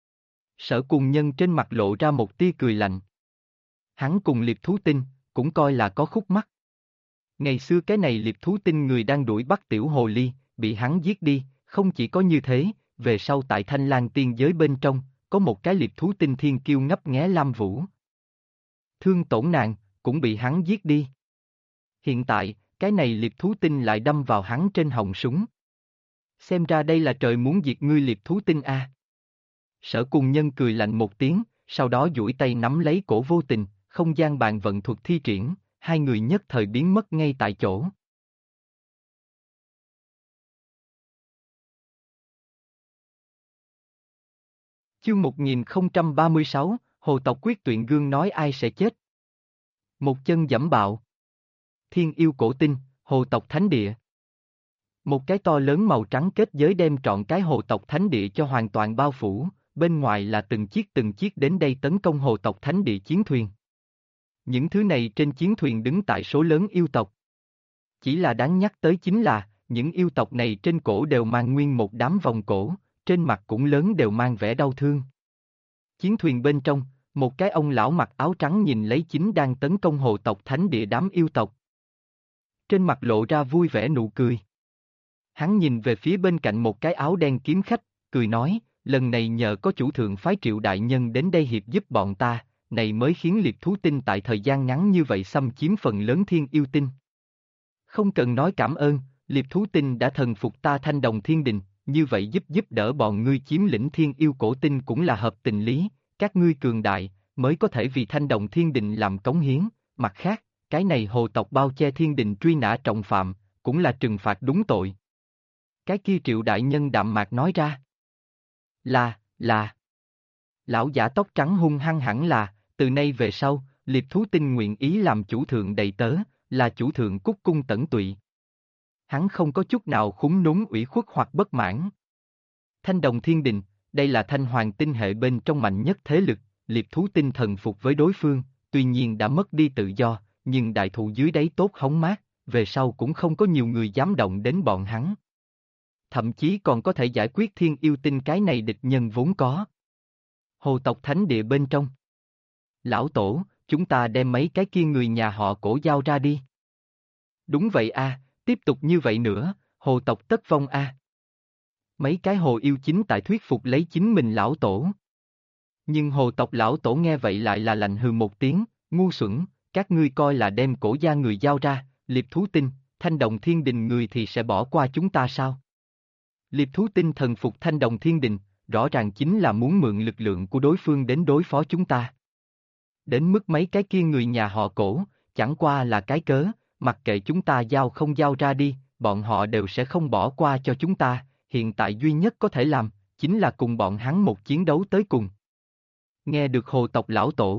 Sở Cuồng Nhân trên mặt lộ ra một tia cười lạnh. Hắn cùng liệp thú tinh, cũng coi là có khúc mắc. Ngày xưa cái này liệp thú tinh người đang đuổi bắt tiểu hồ ly, bị hắn giết đi, không chỉ có như thế, về sau tại Thanh Lang tiên giới bên trong, có một cái liệp thú tinh thiên kiêu ngấp nghé Lam Vũ. Thương tổn nàng, cũng bị hắn giết đi. Hiện tại, cái này liệp thú tinh lại đâm vào hắn trên họng súng. Xem ra đây là trời muốn diệt ngươi liệp thú tinh a. Sở Cùng Nhân cười lạnh một tiếng, sau đó duỗi tay nắm lấy cổ Vô Tình, không gian bàn vận thuật thi triển, hai người nhất thời biến mất ngay tại chỗ. Chương 1036, Hồ tộc quyết tuyển gương nói ai sẽ chết. Một chân giẫm bạo. Thiên yêu cổ tinh, hồ tộc thánh địa. Một cái to lớn màu trắng kết giới đem trọn cái hồ tộc thánh địa cho hoàn toàn bao phủ, bên ngoài là từng chiếc đến đây tấn công hồ tộc thánh địa chiến thuyền. Những thứ này trên chiến thuyền đứng tại số lớn yêu tộc. Chỉ là đáng nhắc tới chính là, những yêu tộc này trên cổ đều mang nguyên một đám vòng cổ, trên mặt cũng lớn đều mang vẻ đau thương. Chiến thuyền bên trong, một cái ông lão mặc áo trắng nhìn lấy chính đang tấn công hồ tộc thánh địa đám yêu tộc. Trên mặt lộ ra vui vẻ nụ cười. Hắn nhìn về phía bên cạnh một cái áo đen kiếm khách, cười nói, lần này nhờ có chủ thượng phái Triệu đại nhân đến đây hiệp giúp bọn ta, này mới khiến liệp thú tinh tại thời gian ngắn như vậy xâm chiếm phần lớn thiên yêu tinh. Không cần nói cảm ơn, liệp thú tinh đã thần phục ta Thanh Đồng Thiên Đình, như vậy giúp đỡ bọn ngươi chiếm lĩnh thiên yêu cổ tinh cũng là hợp tình lý, các ngươi cường đại, mới có thể vì Thanh Đồng Thiên Đình làm cống hiến, mặt khác, cái này hồ tộc bao che thiên đình truy nã trọng phạm, cũng là trừng phạt đúng tội. Cái kia Triệu đại nhân đạm mạc nói ra. Là. Lão giả tóc trắng hung hăng hẳn là, từ nay về sau, liệp thú tinh nguyện ý làm chủ thượng đầy tớ, là chủ thượng cúc cung tẩn tụy. Hắn không có chút nào khúng núm ủy khuất hoặc bất mãn. Thanh Đồng Thiên Đình, đây là thanh hoàng tinh hệ bên trong mạnh nhất thế lực, liệp thú tinh thần phục với đối phương, tuy nhiên đã mất đi tự do, nhưng đại thụ dưới đáy tốt hóng mát, về sau cũng không có nhiều người dám động đến bọn hắn. Thậm chí còn có thể giải quyết thiên yêu tinh cái này địch nhân vốn có. Hồ tộc thánh địa bên trong. Lão tổ, chúng ta đem mấy cái kia người nhà họ Cổ giao ra đi. Đúng vậy a, tiếp tục như vậy nữa, hồ tộc tất vong a. Mấy cái hồ yêu chính tại thuyết phục lấy chính mình lão tổ. Nhưng hồ tộc lão tổ nghe vậy lại là lạnh hừ một tiếng, ngu xuẩn, các ngươi coi là đem Cổ gia người giao ra, liệp thú tinh, Thanh Đồng Thiên Đình người thì sẽ bỏ qua chúng ta sao? Liệp thú tinh thần phục Thanh Đồng Thiên Đình, rõ ràng chính là muốn mượn lực lượng của đối phương đến đối phó chúng ta. Đến mức mấy cái kia người nhà họ Cổ, chẳng qua là cái cớ, mặc kệ chúng ta giao không giao ra đi, bọn họ đều sẽ không bỏ qua cho chúng ta, hiện tại duy nhất có thể làm, chính là cùng bọn hắn một chiến đấu tới cùng. Nghe được hồ tộc lão tổ.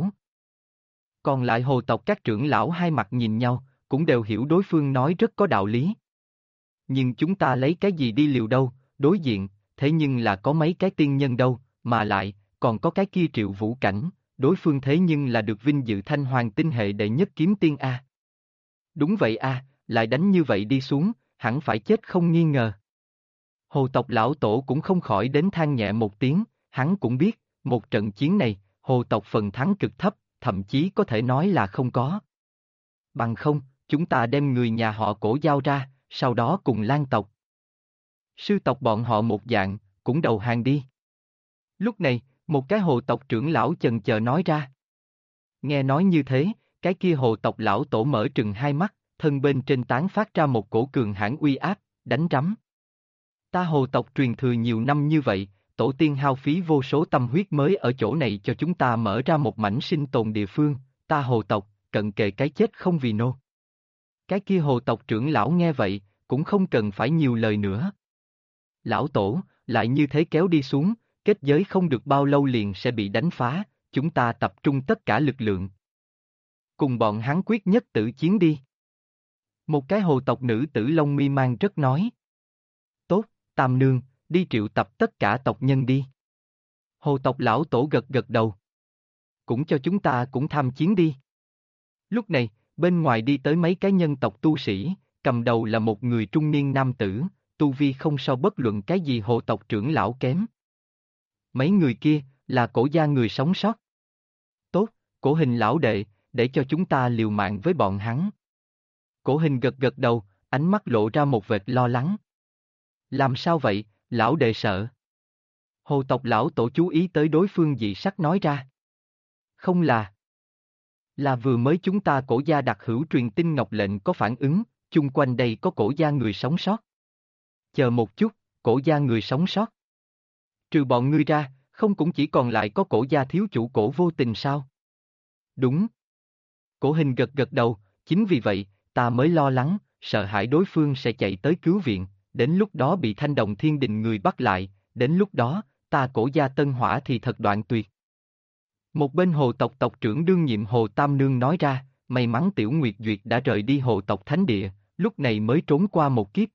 Còn lại hồ tộc các trưởng lão hai mặt nhìn nhau, cũng đều hiểu đối phương nói rất có đạo lý. Nhưng chúng ta lấy cái gì đi liều đâu, đối diện, thế nhưng là có mấy cái tiên nhân đâu, mà lại, còn có cái kia Triệu Vũ Cảnh, đối phương thế nhưng là được vinh dự thanh hoàng tinh hệ đệ nhất kiếm tiên a. Đúng vậy a, lại đánh như vậy đi xuống, hẳn phải chết không nghi ngờ. Hồ tộc lão tổ cũng không khỏi đến than nhẹ một tiếng, hắn cũng biết, một trận chiến này, hồ tộc phần thắng cực thấp, thậm chí có thể nói là không có. Bằng không, chúng ta đem người nhà họ Cổ giao ra, sau đó cùng Lan tộc. Sư tộc bọn họ một dạng, cũng đầu hàng đi. Lúc này, một cái hồ tộc trưởng lão chần chờ nói ra. Nghe nói như thế, cái kia hồ tộc lão tổ mở trừng hai mắt, thân bên trên tán phát ra một cổ cường hãn uy áp, đánh rắm. Ta hồ tộc truyền thừa nhiều năm như vậy, tổ tiên hao phí vô số tâm huyết mới ở chỗ này cho chúng ta mở ra một mảnh sinh tồn địa phương, ta hồ tộc, cận kề cái chết không vì nô. Cái kia hồ tộc trưởng lão nghe vậy, cũng không cần phải nhiều lời nữa. Lão tổ, lại như thế kéo đi xuống, kết giới không được bao lâu liền sẽ bị đánh phá, chúng ta tập trung tất cả lực lượng. Cùng bọn hắn quyết nhất tử chiến đi. Một cái hồ tộc nữ tử lông mi mang rất nói. Tốt, Tam Nương, đi triệu tập tất cả tộc nhân đi. Hồ tộc lão tổ gật gật đầu. Cũng cho chúng ta cũng tham chiến đi. Lúc này, bên ngoài đi tới mấy cái nhân tộc tu sĩ, cầm đầu là một người trung niên nam tử, tu vi không so bất luận cái gì hồ tộc trưởng lão kém. Mấy người kia, là Cổ gia người sống sót. Tốt, Cổ Hình lão đệ, để cho chúng ta liều mạng với bọn hắn. Cổ Hình gật gật đầu, ánh mắt lộ ra một vệt lo lắng. Làm sao vậy, lão đệ sợ? Hồ tộc lão tổ chú ý tới đối phương dị sắc nói ra. Không là vừa mới chúng ta cổ gia đặc hữu truyền tin ngọc lệnh có phản ứng, chung quanh đây có cổ gia người sống sót. Chờ một chút, cổ gia người sống sót. Trừ bọn ngươi ra, không cũng chỉ còn lại có cổ gia thiếu chủ Cổ Vô Tình sao? Đúng. Cổ Hình gật gật đầu, chính vì vậy, ta mới lo lắng, sợ hãi đối phương sẽ chạy tới cứu viện, đến lúc đó bị Thanh Đồng Thiên Đình người bắt lại, đến lúc đó, ta cổ gia Tân Hỏa thì thật đoạn tuyệt. Một bên hồ tộc tộc trưởng đương nhiệm Hồ Tam Nương nói ra, may mắn Tiểu Nguyệt Duyệt đã rời đi hồ tộc thánh địa, lúc này mới trốn qua một kiếp.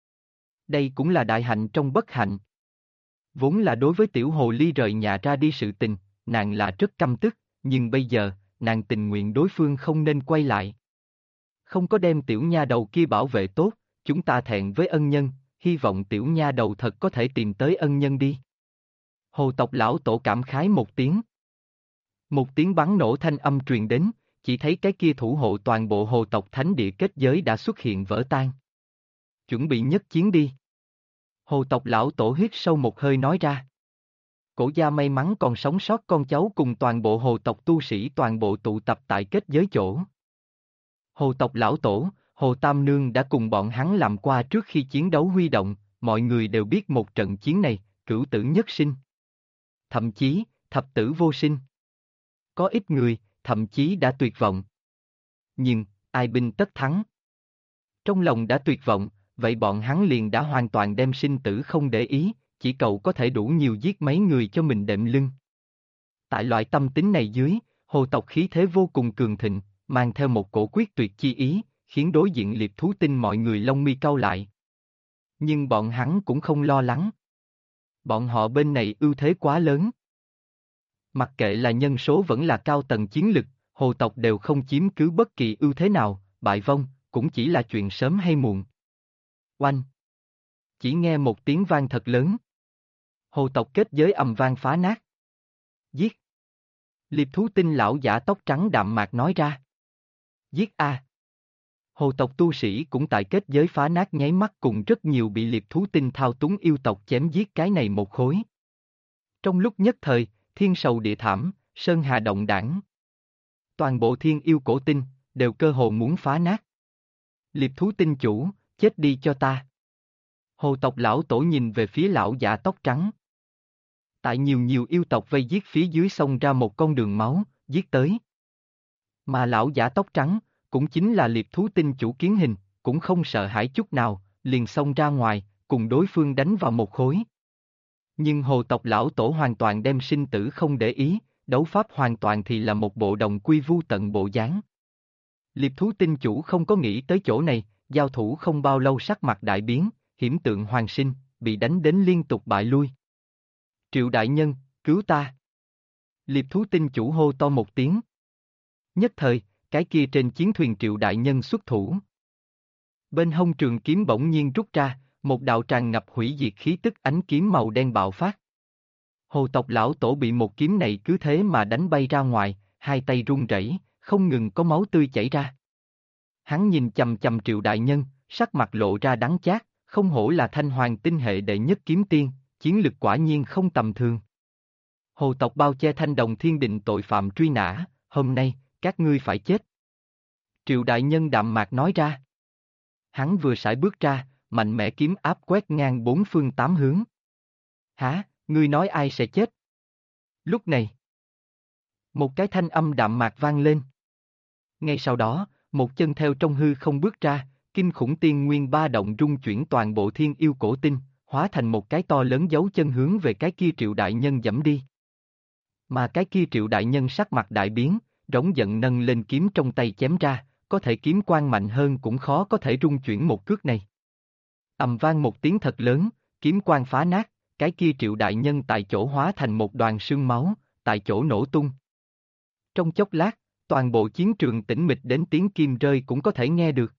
Đây cũng là đại hạnh trong bất hạnh. Vốn là đối với Tiểu Hồ Ly rời nhà ra đi sự tình, nàng là rất căm tức, nhưng bây giờ, nàng tình nguyện đối phương không nên quay lại. Không có đem tiểu nha đầu kia bảo vệ tốt, chúng ta thẹn với ân nhân, hy vọng tiểu nha đầu thật có thể tìm tới ân nhân đi. Hồ tộc lão tổ cảm khái một tiếng. Một tiếng bắn nổ thanh âm truyền đến, chỉ thấy cái kia thủ hộ toàn bộ hồ tộc thánh địa kết giới đã xuất hiện vỡ tan. Chuẩn bị nhất chiến đi. Hồ tộc lão tổ hít sâu một hơi nói ra. Cổ gia may mắn còn sống sót con cháu cùng toàn bộ hồ tộc tu sĩ toàn bộ tụ tập tại kết giới chỗ. Hồ tộc lão tổ, Hồ Tam Nương đã cùng bọn hắn làm qua trước khi chiến đấu huy động, mọi người đều biết một trận chiến này, cửu tử nhất sinh. Thậm chí, thập tử vô sinh. Có ít người, thậm chí đã tuyệt vọng. Nhưng, ai binh tất thắng. Trong lòng đã tuyệt vọng, vậy bọn hắn liền đã hoàn toàn đem sinh tử không để ý, chỉ cầu có thể đủ nhiều giết mấy người cho mình đệm lưng. Tại loại tâm tính này dưới, hồ tộc khí thế vô cùng cường thịnh, mang theo một cổ quyết tuyệt chi ý, khiến đối diện liệp thú tinh mọi người lông mi cau lại. Nhưng bọn hắn cũng không lo lắng. Bọn họ bên này ưu thế quá lớn. Mặc kệ là nhân số vẫn là cao tầng chiến lực, hồ tộc đều không chiếm cứ bất kỳ ưu thế nào, bại vong, cũng chỉ là chuyện sớm hay muộn. Oanh! Chỉ nghe một tiếng vang thật lớn. Hồ tộc kết giới ầm vang phá nát. Giết! Liệp thú tinh lão giả tóc trắng đạm mạc nói ra. Giết a! Hồ tộc tu sĩ cũng tại kết giới phá nát nháy mắt cùng rất nhiều bị liệp thú tinh thao túng yêu tộc chém giết cái này một khối. Trong lúc nhất thời, thiên sầu địa thảm, sơn hà động đảng. Toàn bộ thiên yêu cổ tinh, đều cơ hồ muốn phá nát. Liệp thú tinh chủ, chết đi cho ta. Hồ tộc lão tổ nhìn về phía lão giả tóc trắng. Tại nhiều yêu tộc vây giết phía dưới xông ra một con đường máu, giết tới. Mà lão giả tóc trắng, cũng chính là liệp thú tinh chủ Kiến Hình, cũng không sợ hãi chút nào, liền xông ra ngoài, cùng đối phương đánh vào một khối. Nhưng hồ tộc lão tổ hoàn toàn đem sinh tử không để ý, đấu pháp hoàn toàn thì là một bộ đồng quy vu tận bộ dáng. Liệp thú tinh chủ không có nghĩ tới chỗ này, giao thủ không bao lâu sắc mặt đại biến, hiểm tượng hoàn sinh, bị đánh đến liên tục bại lui. Triệu đại nhân, cứu ta! Liệp thú tinh chủ hô to một tiếng. Nhất thời, cái kia trên chiến thuyền Triệu đại nhân xuất thủ. Bên hông trường kiếm bỗng nhiên rút ra, một đạo tràn ngập hủy diệt khí tức ánh kiếm màu đen bạo phát. Hồ tộc lão tổ bị một kiếm này cứ thế mà đánh bay ra ngoài, hai tay run rẩy, không ngừng có máu tươi chảy ra. Hắn nhìn chằm chằm Triệu đại nhân, sắc mặt lộ ra đắng chát, không hổ là Thanh Hoàng tinh hệ đệ nhất kiếm tiên, chiến lực quả nhiên không tầm thường. Hồ tộc bao che Thanh Đồng Thiên Định tội phạm truy nã, hôm nay, các ngươi phải chết. Triệu đại nhân đạm mạc nói ra. Hắn vừa sải bước ra, mạnh mẽ kiếm áp quét ngang bốn phương tám hướng. Hả, ngươi nói ai sẽ chết? Lúc này, một cái thanh âm đạm mạc vang lên. Ngay sau đó, một chân theo trong hư không bước ra, kinh khủng tiên nguyên ba động rung chuyển toàn bộ thiên yêu cổ tinh, hóa thành một cái to lớn dấu chân hướng về cái kia Triệu đại nhân dẫm đi. Mà cái kia Triệu đại nhân sắc mặt đại biến, rống giận nâng lên kiếm trong tay chém ra, có thể kiếm quang mạnh hơn cũng khó có thể rung chuyển một cước này. Ầm vang một tiếng thật lớn, kiếm quang phá nát, cái kia Triệu đại nhân tại chỗ hóa thành một đoàn sương máu, tại chỗ nổ tung. Trong chốc lát, toàn bộ chiến trường tĩnh mịch đến tiếng kim rơi cũng có thể nghe được.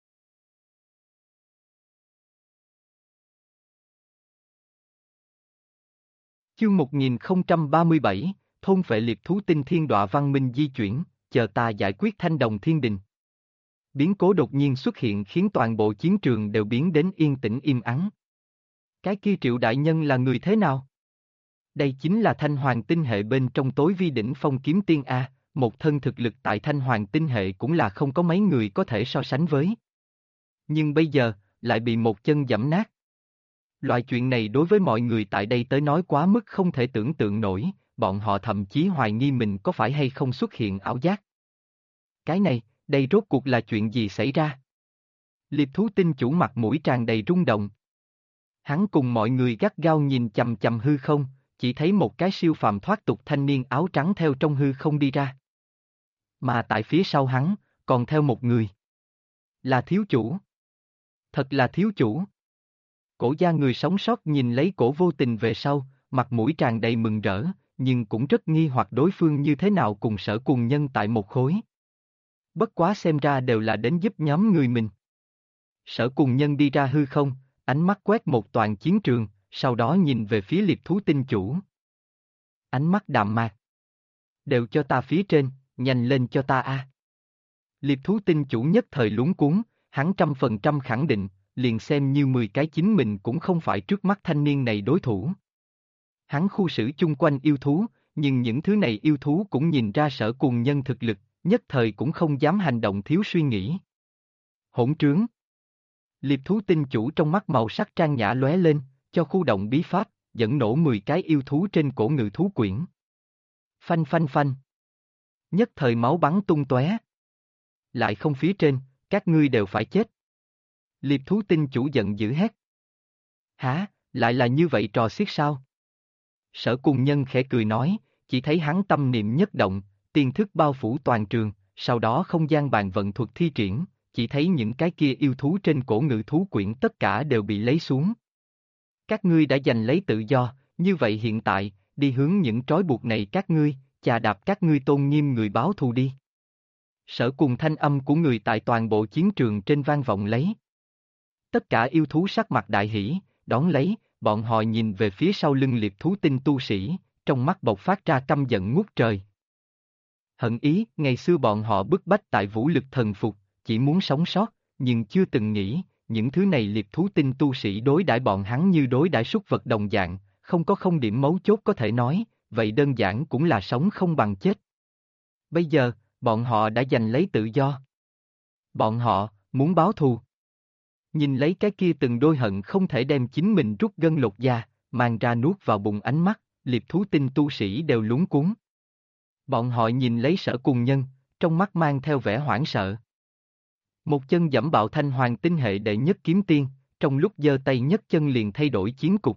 Chương 1037, thôn phệ liệp thú tinh thiên đọa văn minh di chuyển, chờ ta giải quyết Thanh Đồng Thiên Đình. Biến cố đột nhiên xuất hiện khiến toàn bộ chiến trường đều biến đến yên tĩnh im ắng. Cái kia Triệu đại nhân là người thế nào? Đây chính là Thanh Hoàng tinh hệ bên trong tối vi đỉnh phong kiếm tiên A, một thân thực lực tại Thanh Hoàng tinh hệ cũng là không có mấy người có thể so sánh với. Nhưng bây giờ, lại bị một chân giẫm nát. Loại chuyện này đối với mọi người tại đây tới nói quá mức không thể tưởng tượng nổi, bọn họ thậm chí hoài nghi mình có phải hay không xuất hiện ảo giác. Cái này, đây rốt cuộc là chuyện gì xảy ra? Liệp thú tinh chủ mặt mũi tràn đầy rung động. Hắn cùng mọi người gắt gao nhìn chằm chằm hư không, chỉ thấy một cái siêu phàm thoát tục thanh niên áo trắng theo trong hư không đi ra. Mà tại phía sau hắn, còn theo một người. Là thiếu chủ. Thật là thiếu chủ. Cổ gia người sống sót nhìn lấy cổ vô tình về sau, mặt mũi tràn đầy mừng rỡ, nhưng cũng rất nghi hoặc đối phương như thế nào cùng Sở Cùng Nhân tại một khối. Bất quá xem ra đều là đến giúp nhóm người mình. Sở Cùng Nhân đi ra hư không, ánh mắt quét một toàn chiến trường, sau đó nhìn về phía liệp thú tinh chủ. Ánh mắt đạm mạc. Đều cho ta phía trên, nhanh lên cho ta a. Liệp thú tinh chủ nhất thời luống cuống, hắn 100% khẳng định, liền xem như 10 cái chính mình cũng không phải trước mắt thanh niên này đối thủ. Hắn khu xử chung quanh yêu thú, nhưng những thứ này yêu thú cũng nhìn ra Sở Cùng Nhân thực lực, nhất thời cũng không dám hành động thiếu suy nghĩ. Hỗn trướng. Liệp thú tinh chủ trong mắt màu sắc trang nhã lóe lên, cho khu động bí pháp, dẫn nổ 10 cái yêu thú trên cổ ngự thú quyển. Phanh phanh phanh. Nhất thời máu bắn tung tóe. Lại không phía trên, các ngươi đều phải chết. Liệp thú tinh chủ giận dữ hét. Hả, lại là như vậy trò xiết sao? Sở Cùng Nhân khẽ cười nói, chỉ thấy hắn tâm niệm nhất động, tiên thức bao phủ toàn trường, sau đó không gian bàn vận thuật thi triển, chỉ thấy những cái kia yêu thú trên cổ ngự thú quyển tất cả đều bị lấy xuống. Các ngươi đã giành lấy tự do, như vậy hiện tại, đi hướng những trói buộc này các ngươi, chà đạp các ngươi tôn nghiêm người báo thù đi. Sở cùng thanh âm của người tại toàn bộ chiến trường trên vang vọng lấy. Tất cả yêu thú sắc mặt đại hỷ, đón lấy, bọn họ nhìn về phía sau lưng liệp thú tinh tu sĩ, trong mắt bộc phát ra căm giận ngút trời. Hận ý, ngày xưa bọn họ bức bách tại vũ lực thần phục, chỉ muốn sống sót, nhưng chưa từng nghĩ, những thứ này liệp thú tinh tu sĩ đối đãi bọn hắn như đối đãi súc vật đồng dạng, không có không điểm mấu chốt có thể nói, vậy đơn giản cũng là sống không bằng chết. Bây giờ, bọn họ đã giành lấy tự do. Bọn họ, muốn báo thù. Nhìn lấy cái kia từng đôi hận không thể đem chính mình rút gân lột da, mang ra nuốt vào bụng ánh mắt, liệp thú tinh tu sĩ đều luống cuống. Bọn họ nhìn lấy Sở Cùng Nhân, trong mắt mang theo vẻ hoảng sợ. Một chân giẫm bạo Thanh Hoàng tinh hệ đệ nhất kiếm tiên, trong lúc giơ tay nhất chân liền thay đổi chiến cục.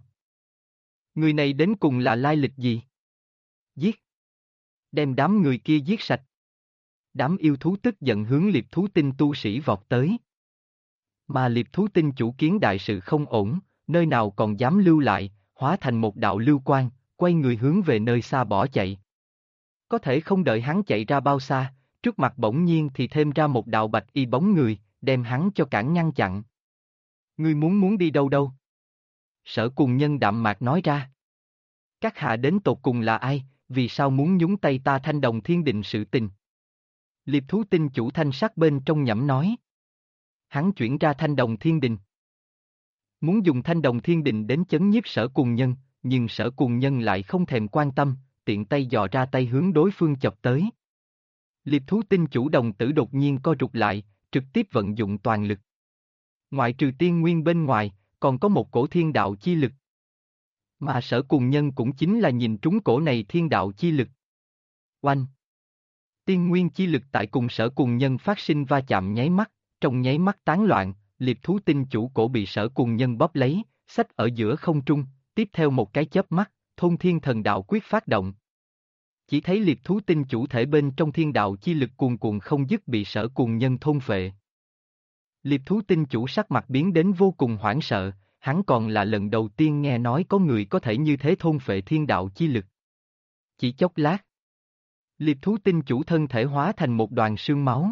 Người này đến cùng là lai lịch gì? Giết! Đem đám người kia giết sạch. Đám yêu thú tức giận hướng liệp thú tinh tu sĩ vọt tới. Mà liệp thú tinh chủ kiến đại sự không ổn, nơi nào còn dám lưu lại, hóa thành một đạo lưu quang, quay người hướng về nơi xa bỏ chạy. Có thể không đợi hắn chạy ra bao xa, trước mặt bỗng nhiên thì thêm ra một đạo bạch y bóng người, đem hắn cho cản ngăn chặn. Ngươi muốn đi đâu đâu? Sở Cùng Nhân đạm mạc nói ra. Các hạ đến tột cùng là ai, vì sao muốn nhúng tay ta Thanh Đồng Thiên Định sự tình? Liệp thú tinh chủ thanh sắc bên trong nhẫm nói. Hắn chuyển ra Thanh Đồng Thiên Đình. Muốn dùng Thanh Đồng Thiên Đình đến chấn nhiếp Sở Cùng Nhân, nhưng Sở Cùng Nhân lại không thèm quan tâm, tiện tay dò ra tay hướng đối phương chọc tới. Liệp thú tinh chủ đồng tử đột nhiên co rụt lại, trực tiếp vận dụng toàn lực. Ngoại trừ tiên nguyên bên ngoài, còn có một cổ thiên đạo chi lực. Mà Sở Cùng Nhân cũng chính là nhìn trúng cổ này thiên đạo chi lực. Oanh! Tiên nguyên chi lực tại cùng Sở Cùng Nhân phát sinh va chạm nháy mắt, trong nháy mắt tán loạn, liệp thú tinh chủ cổ bị Sở Cùng Nhân bóp lấy, xách ở giữa không trung, tiếp theo một cái chớp mắt, thôn thiên thần đạo quyết phát động. Chỉ thấy liệp thú tinh chủ thể bên trong thiên đạo chi lực cuồn cuộn không dứt bị Sở Cùng Nhân thôn phệ. Liệp thú tinh chủ sắc mặt biến đến vô cùng hoảng sợ, hắn còn là lần đầu tiên nghe nói có người có thể như thế thôn phệ thiên đạo chi lực. Chỉ chốc lát, liệp thú tinh chủ thân thể hóa thành một đoàn sương máu.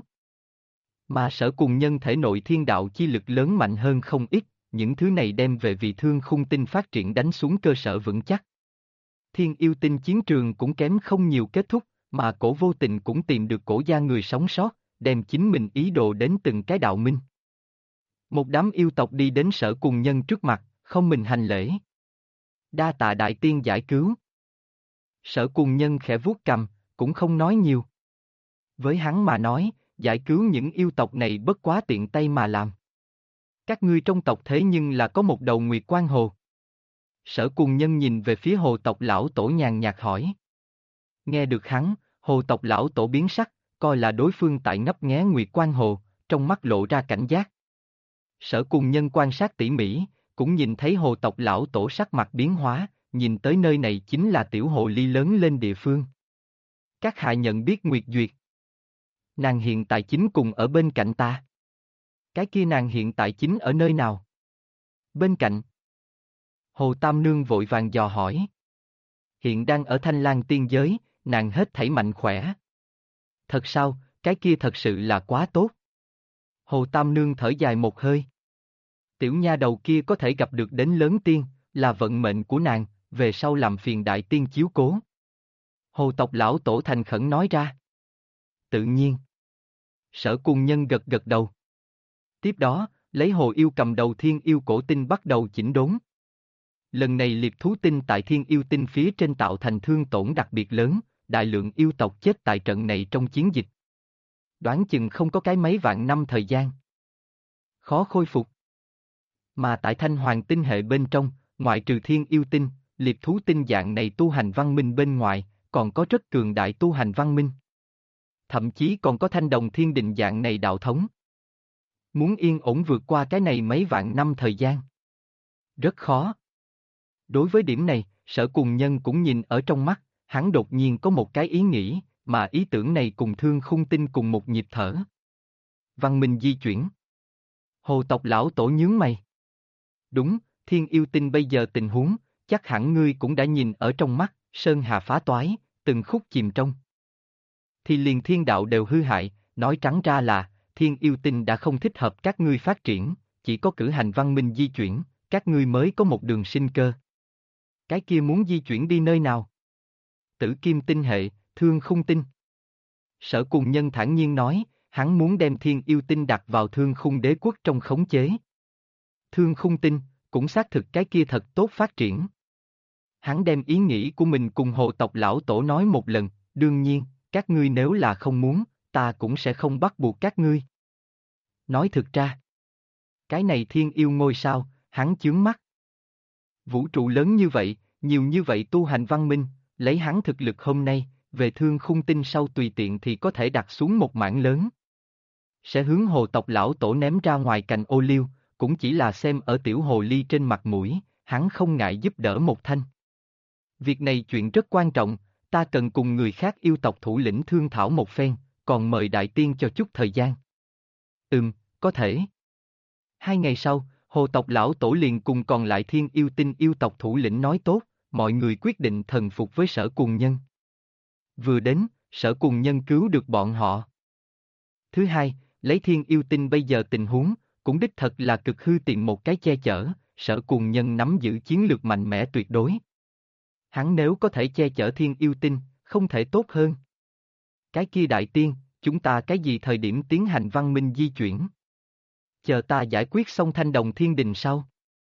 Mà Sở Cùng Nhân thể nội thiên đạo chi lực lớn mạnh hơn không ít, những thứ này đem về vì thương khung tinh phát triển đánh xuống cơ sở vững chắc. Thiên yêu tinh chiến trường cũng kém không nhiều kết thúc, mà cổ vô tình cũng tìm được cổ gia người sống sót, đem chính mình ý đồ đến từng cái đạo minh. Một đám yêu tộc đi đến Sở Cùng Nhân trước mặt, không mình hành lễ. Đa tạ đại tiên giải cứu. Sở Cùng Nhân khẽ vuốt cằm, cũng không nói nhiều. Với hắn mà nói, giải cứu những yêu tộc này bất quá tiện tay mà làm. Các ngươi trong tộc thế nhưng là có một đầu Nguyệt Quan Hồ. Sở Cùng Nhân nhìn về phía hồ tộc lão tổ nhàn nhạt hỏi. Nghe được hắn, hồ tộc lão tổ biến sắc, coi là đối phương tại ngấp nghé Nguyệt Quan Hồ, trong mắt lộ ra cảnh giác. Sở Cùng Nhân quan sát tỉ mỉ, cũng nhìn thấy hồ tộc lão tổ sắc mặt biến hóa, nhìn tới nơi này chính là tiểu hồ ly lớn lên địa phương. Các hạ nhận biết Nguyệt Duyệt. Nàng hiện tại chính cùng ở bên cạnh ta. Cái kia nàng hiện tại chính ở nơi nào? Bên cạnh. Hồ Tam Nương vội vàng dò hỏi. Hiện đang ở Thanh Lang tiên giới, nàng hết thảy mạnh khỏe. Thật sao, cái kia thật sự là quá tốt. Hồ Tam Nương thở dài một hơi. Tiểu nha đầu kia có thể gặp được đến lớn tiên, là vận mệnh của nàng, về sau làm phiền đại tiên chiếu cố. Hồ tộc lão tổ thành khẩn nói ra. Tự nhiên. Sở Cùng Nhân gật gật đầu. Tiếp đó, lấy hồ yêu cầm đầu thiên yêu cổ tinh bắt đầu chỉnh đốn. Lần này liệp thú tinh tại thiên yêu tinh phía trên tạo thành thương tổn đặc biệt lớn, đại lượng yêu tộc chết tại trận này trong chiến dịch. Đoán chừng không có cái mấy vạn năm thời gian. Khó khôi phục. Mà tại Thanh Hoàng tinh hệ bên trong, ngoại trừ thiên yêu tinh, liệp thú tinh dạng này tu hành văn minh bên ngoài, còn có rất cường đại tu hành văn minh. Thậm chí còn có Thanh Đồng Thiên Đình dạng này đạo thống. Muốn yên ổn vượt qua cái này mấy vạn năm thời gian. Rất khó. Đối với điểm này, Sở Cùng Nhân cũng nhìn ở trong mắt, hắn đột nhiên có một cái ý nghĩ, mà ý tưởng này cùng Thương Khung Tinh cùng một nhịp thở. Văn minh di chuyển. Hồ tộc lão tổ nhướng mày. Đúng, thiên yêu tinh bây giờ tình huống, chắc hẳn ngươi cũng đã nhìn ở trong mắt, sơn hà phá toái, từng khúc chìm trong. Thì liền thiên đạo đều hư hại, nói trắng ra là, thiên yêu tinh đã không thích hợp các ngươi phát triển, chỉ có cử hành văn minh di chuyển, các ngươi mới có một đường sinh cơ. Cái kia muốn di chuyển đi nơi nào? Tử Kim tinh hệ, Thương Khung tinh. Sở Cùng Nhân thản nhiên nói, hắn muốn đem thiên yêu tinh đặt vào Thương Khung đế quốc trong khống chế. Thương Khung tinh, cũng xác thực cái kia thật tốt phát triển. Hắn đem ý nghĩ của mình cùng hồ tộc lão tổ nói một lần, đương nhiên, các ngươi nếu là không muốn, ta cũng sẽ không bắt buộc các ngươi. Nói thực ra, cái này thiên yêu ngôi sao, hắn chướng mắt. Vũ trụ lớn như vậy, nhiều như vậy tu hành văn minh, lấy hắn thực lực hôm nay, về Thương Khung tinh sau tùy tiện thì có thể đặt xuống một mảng lớn. Sẽ hướng hồ tộc lão tổ ném ra ngoài cành ô liu, cũng chỉ là xem ở tiểu hồ ly trên mặt mũi, hắn không ngại giúp đỡ một thanh. Việc này chuyện rất quan trọng, ta cần cùng người khác yêu tộc thủ lĩnh thương thảo một phen, còn mời đại tiên cho chút thời gian. Có thể. 2 ngày sau, hồ tộc lão tổ liền cùng còn lại thiên yêu tinh yêu tộc thủ lĩnh nói tốt, mọi người quyết định thần phục với Sở Cùng Nhân. Vừa đến, Sở Cùng Nhân cứu được bọn họ. Thứ hai, lấy thiên yêu tinh bây giờ tình huống, cũng đích thật là cực hư tìm một cái che chở, Sở Cùng Nhân nắm giữ chiến lược mạnh mẽ tuyệt đối. Hắn nếu có thể che chở thiên yêu tinh, không thể tốt hơn. Cái kia đại tiên, chúng ta cái gì thời điểm tiến hành văn minh di chuyển? Chờ ta giải quyết xong Thanh Đồng Thiên Đình sau.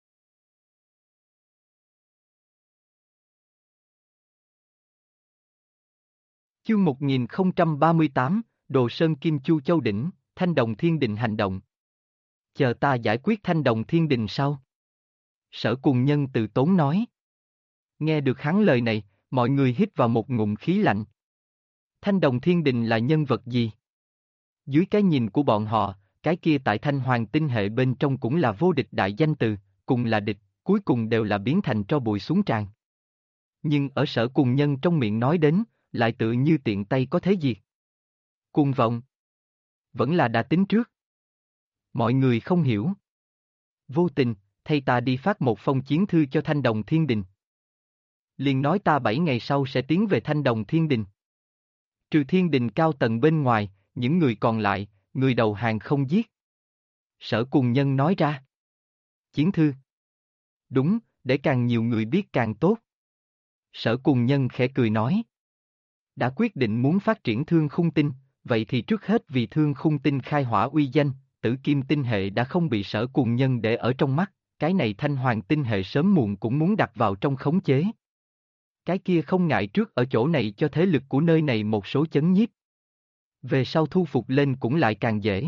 Chương 1038, Đồ Sơn Kim Chu Châu Đỉnh, Thanh Đồng Thiên Đình hành động. Chờ ta giải quyết Thanh Đồng Thiên Đình sau. Sở Cùng Nhân từ tốn nói. Nghe được hắn lời này, mọi người hít vào một ngụm khí lạnh. Thanh Đồng Thiên Đình là nhân vật gì? Dưới cái nhìn của bọn họ, cái kia tại Thanh Hoàng tinh hệ bên trong cũng là vô địch đại danh từ, cùng là địch, cuối cùng đều là biến thành tro bụi xuống tràn. Nhưng ở Sở Cùng Nhân trong miệng nói đến, lại tự như tiện tay có thế diệt. Cuồng vọng. Vẫn là đã tính trước. Mọi người không hiểu. Vô tình, thay ta đi phát một phong chiến thư cho Thanh Đồng Thiên Đình. Liền nói ta 7 ngày sau sẽ tiến về Thanh Đồng Thiên Đình. Trừ Thiên Đình cao tầng bên ngoài, những người còn lại, người đầu hàng không giết. Sở Cùng Nhân nói ra. Chiến thư. Đúng, để càng nhiều người biết càng tốt. Sở Cùng Nhân khẽ cười nói. Đã quyết định muốn phát triển Thương Khung tinh, vậy thì trước hết vì Thương Khung tinh khai hỏa uy danh, Tử Kim tinh hệ đã không bị Sở Cùng Nhân để ở trong mắt, cái này Thanh Hoàng tinh hệ sớm muộn cũng muốn đặt vào trong khống chế. Cái kia không ngại trước ở chỗ này cho thế lực của nơi này một số chấn nhiếp. Về sau thu phục lên cũng lại càng dễ.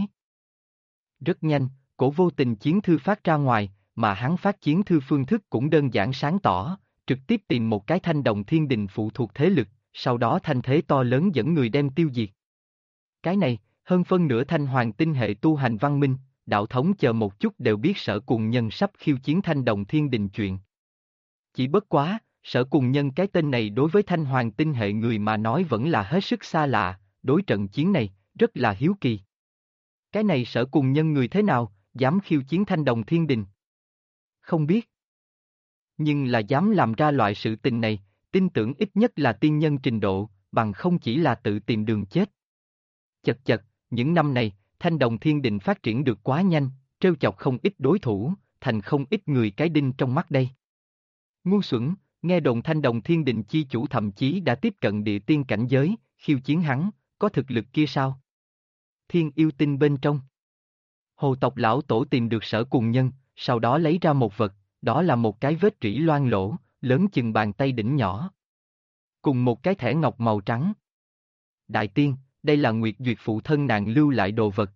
Rất nhanh, Cổ Vô Tình chiến thư phát ra ngoài, mà hắn phát chiến thư phương thức cũng đơn giản sáng tỏ, trực tiếp tìm một cái Thanh Đồng Thiên Đình phụ thuộc thế lực, sau đó thanh thế to lớn dẫn người đem tiêu diệt. Cái này, hơn phân nửa Thanh Hoàng tinh hệ tu hành văn minh, đạo thống chờ một chút đều biết Sở Cùng Nhân sắp khiêu chiến Thanh Đồng Thiên Đình chuyện. Chỉ bất quá, Sở Cùng Nhân cái tên này đối với Thanh Hoàng tinh hệ người mà nói vẫn là hết sức xa lạ, đối trận chiến này, rất là hiếu kỳ. Cái này Sở Cùng Nhân người thế nào, dám khiêu chiến Thanh Đồng Thiên Đình? Không biết. Nhưng là dám làm ra loại sự tình này, tin tưởng ít nhất là tiên nhân trình độ, bằng không chỉ là tự tìm đường chết. Chật chật, những năm này, Thanh Đồng Thiên Đình phát triển được quá nhanh, trêu chọc không ít đối thủ, thành không ít người cái đinh trong mắt đây. Ngu xuẩn, nghe đồn Thanh Đồng Thiên Đình chi chủ thậm chí đã tiếp cận địa tiên cảnh giới, khiêu chiến hắn, có thực lực kia sao? Thiên yêu tinh bên trong. Hồ tộc lão tổ tìm được Sở Cùng Nhân, sau đó lấy ra một vật, đó là một cái vết rỉ loang lỗ, lớn chừng bàn tay đỉnh nhỏ. Cùng một cái thẻ ngọc màu trắng. Đại tiên, đây là Nguyệt Duyệt phụ thân nàng lưu lại đồ vật.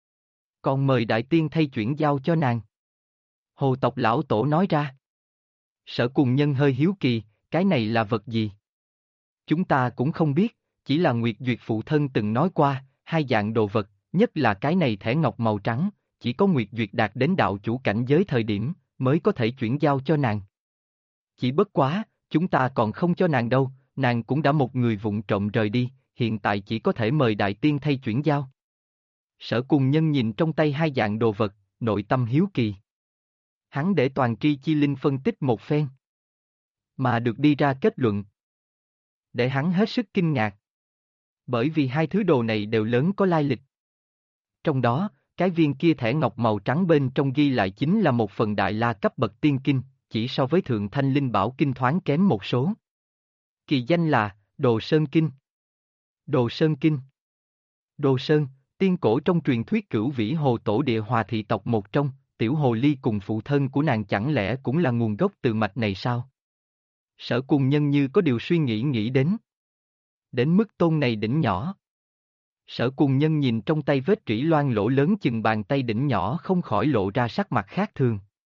Còn mời đại tiên thay chuyển giao cho nàng. Hồ tộc lão tổ nói ra. Sở Cùng Nhân hơi hiếu kỳ, cái này là vật gì? Chúng ta cũng không biết, chỉ là Nguyệt Duyệt phụ thân từng nói qua, hai dạng đồ vật, nhất là cái này thẻ ngọc màu trắng, chỉ có Nguyệt Duyệt đạt đến đạo chủ cảnh giới thời điểm, mới có thể chuyển giao cho nàng. Chỉ bất quá, chúng ta còn không cho nàng đâu, nàng cũng đã một người vụng trộm rời đi, hiện tại chỉ có thể mời đại tiên thay chuyển giao. Sở Cùng Nhân nhìn trong tay hai dạng đồ vật, nội tâm hiếu kỳ. Hắn để toàn tri chi linh phân tích một phen, mà được đi ra kết luận. Để hắn hết sức kinh ngạc. Bởi vì hai thứ đồ này đều lớn có lai lịch. Trong đó, cái viên kia thẻ ngọc màu trắng bên trong ghi lại chính là một phần đại la cấp bậc tiên kinh, chỉ so với Thượng Thanh Linh Bảo Kinh thoáng kém một số. Kỳ danh là Đồ Sơn Kinh. Đồ Sơn Kinh. Đồ Sơn, tiên cổ trong truyền thuyết cửu vĩ hồ tổ địa hòa thị tộc một trong, tiểu hồ ly cùng phụ thân của nàng chẳng lẽ cũng là nguồn gốc từ mạch này sao? Sở Cùng Nhân như có điều suy nghĩ đến. Đến mức tôn này đỉnh nhỏ. Sở Cùng Nhân nhìn trong tay vết rỉ loang lỗ lớn chừng bàn tay đỉnh nhỏ không khỏi lộ ra sắc mặt khác thường.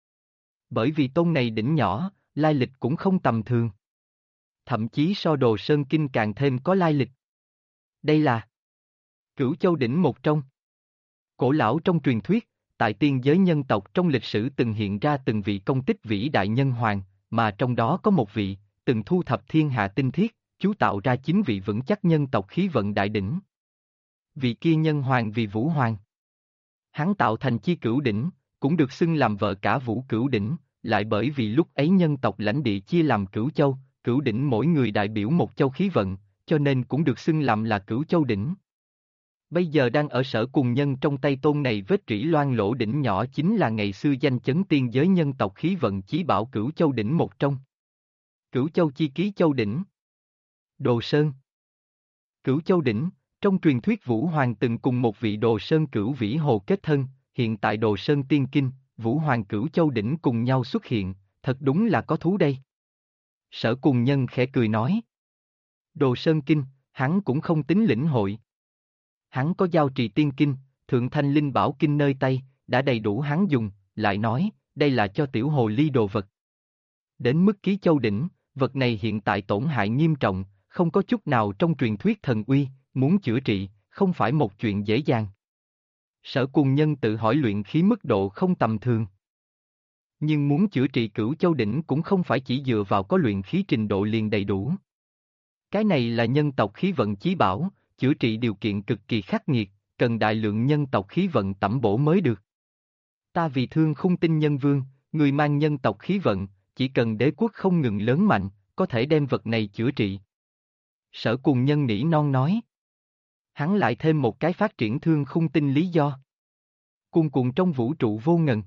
Bởi vì tôn này đỉnh nhỏ, lai lịch cũng không tầm thường. Thậm chí so Đồ Sơn Kinh càng thêm có lai lịch. Đây là Cửu Châu đỉnh một trong. Cổ lão trong truyền thuyết, tại tiên giới nhân tộc trong lịch sử từng hiện ra từng vị công tích vĩ đại nhân hoàng, mà trong đó có một vị, từng thu thập thiên hạ tinh thiết, chú tạo ra 9 vị vững chắc nhân tộc khí vận đại đỉnh. Vị kia nhân hoàng vì Vũ Hoàng. Hắn tạo thành chi cửu đỉnh, cũng được xưng làm vợ cả Vũ Cửu đỉnh, lại bởi vì lúc ấy nhân tộc lãnh địa chia làm cửu châu, cửu đỉnh mỗi người đại biểu một châu khí vận, cho nên cũng được xưng làm là Cửu Châu đỉnh. Bây giờ đang ở Sở Cùng Nhân trong tay tôn này vết rỉ loang lỗ đỉnh nhỏ chính là ngày xưa danh chấn tiên giới nhân tộc khí vận chí bảo Cửu Châu đỉnh một trong. Cửu Châu chi ký Châu đỉnh. Đồ Sơn. Cửu Châu đỉnh, trong truyền thuyết Vũ Hoàng từng cùng một vị Đồ Sơn Cửu Vĩ Hồ kết thân, hiện tại Đồ Sơn Tiên Kinh, Vũ Hoàng Cửu Châu đỉnh cùng nhau xuất hiện, thật đúng là có thú đây. Sở Cùng Nhân khẽ cười nói. Đồ Sơn Kinh, hắn cũng không tính lĩnh hội. Hắn có giao trì tiên kinh, Thượng Thanh Linh Bảo Kinh nơi tay, đã đầy đủ hắn dùng, lại nói, đây là cho tiểu hồ ly đồ vật. Đến mức ký châu đỉnh, vật này hiện tại tổn hại nghiêm trọng, không có chút nào trong truyền thuyết thần uy, muốn chữa trị, không phải một chuyện dễ dàng. Sở Cùng Nhân tự hỏi luyện khí mức độ không tầm thường. Nhưng muốn chữa trị Cửu Châu đỉnh cũng không phải chỉ dựa vào có luyện khí trình độ liền đầy đủ. Cái này là nhân tộc khí vận chí bảo, chữa trị điều kiện cực kỳ khắc nghiệt, cần đại lượng nhân tộc khí vận tẩm bổ mới được. Ta vì thương khung tinh nhân vương, người mang nhân tộc khí vận, chỉ cần đế quốc không ngừng lớn mạnh, có thể đem vật này chữa trị. Sở Cùng Nhân nỉ non nói. Hắn lại thêm một cái phát triển thương khung tinh lý do. Cuồn cuộn trong vũ trụ vô ngần.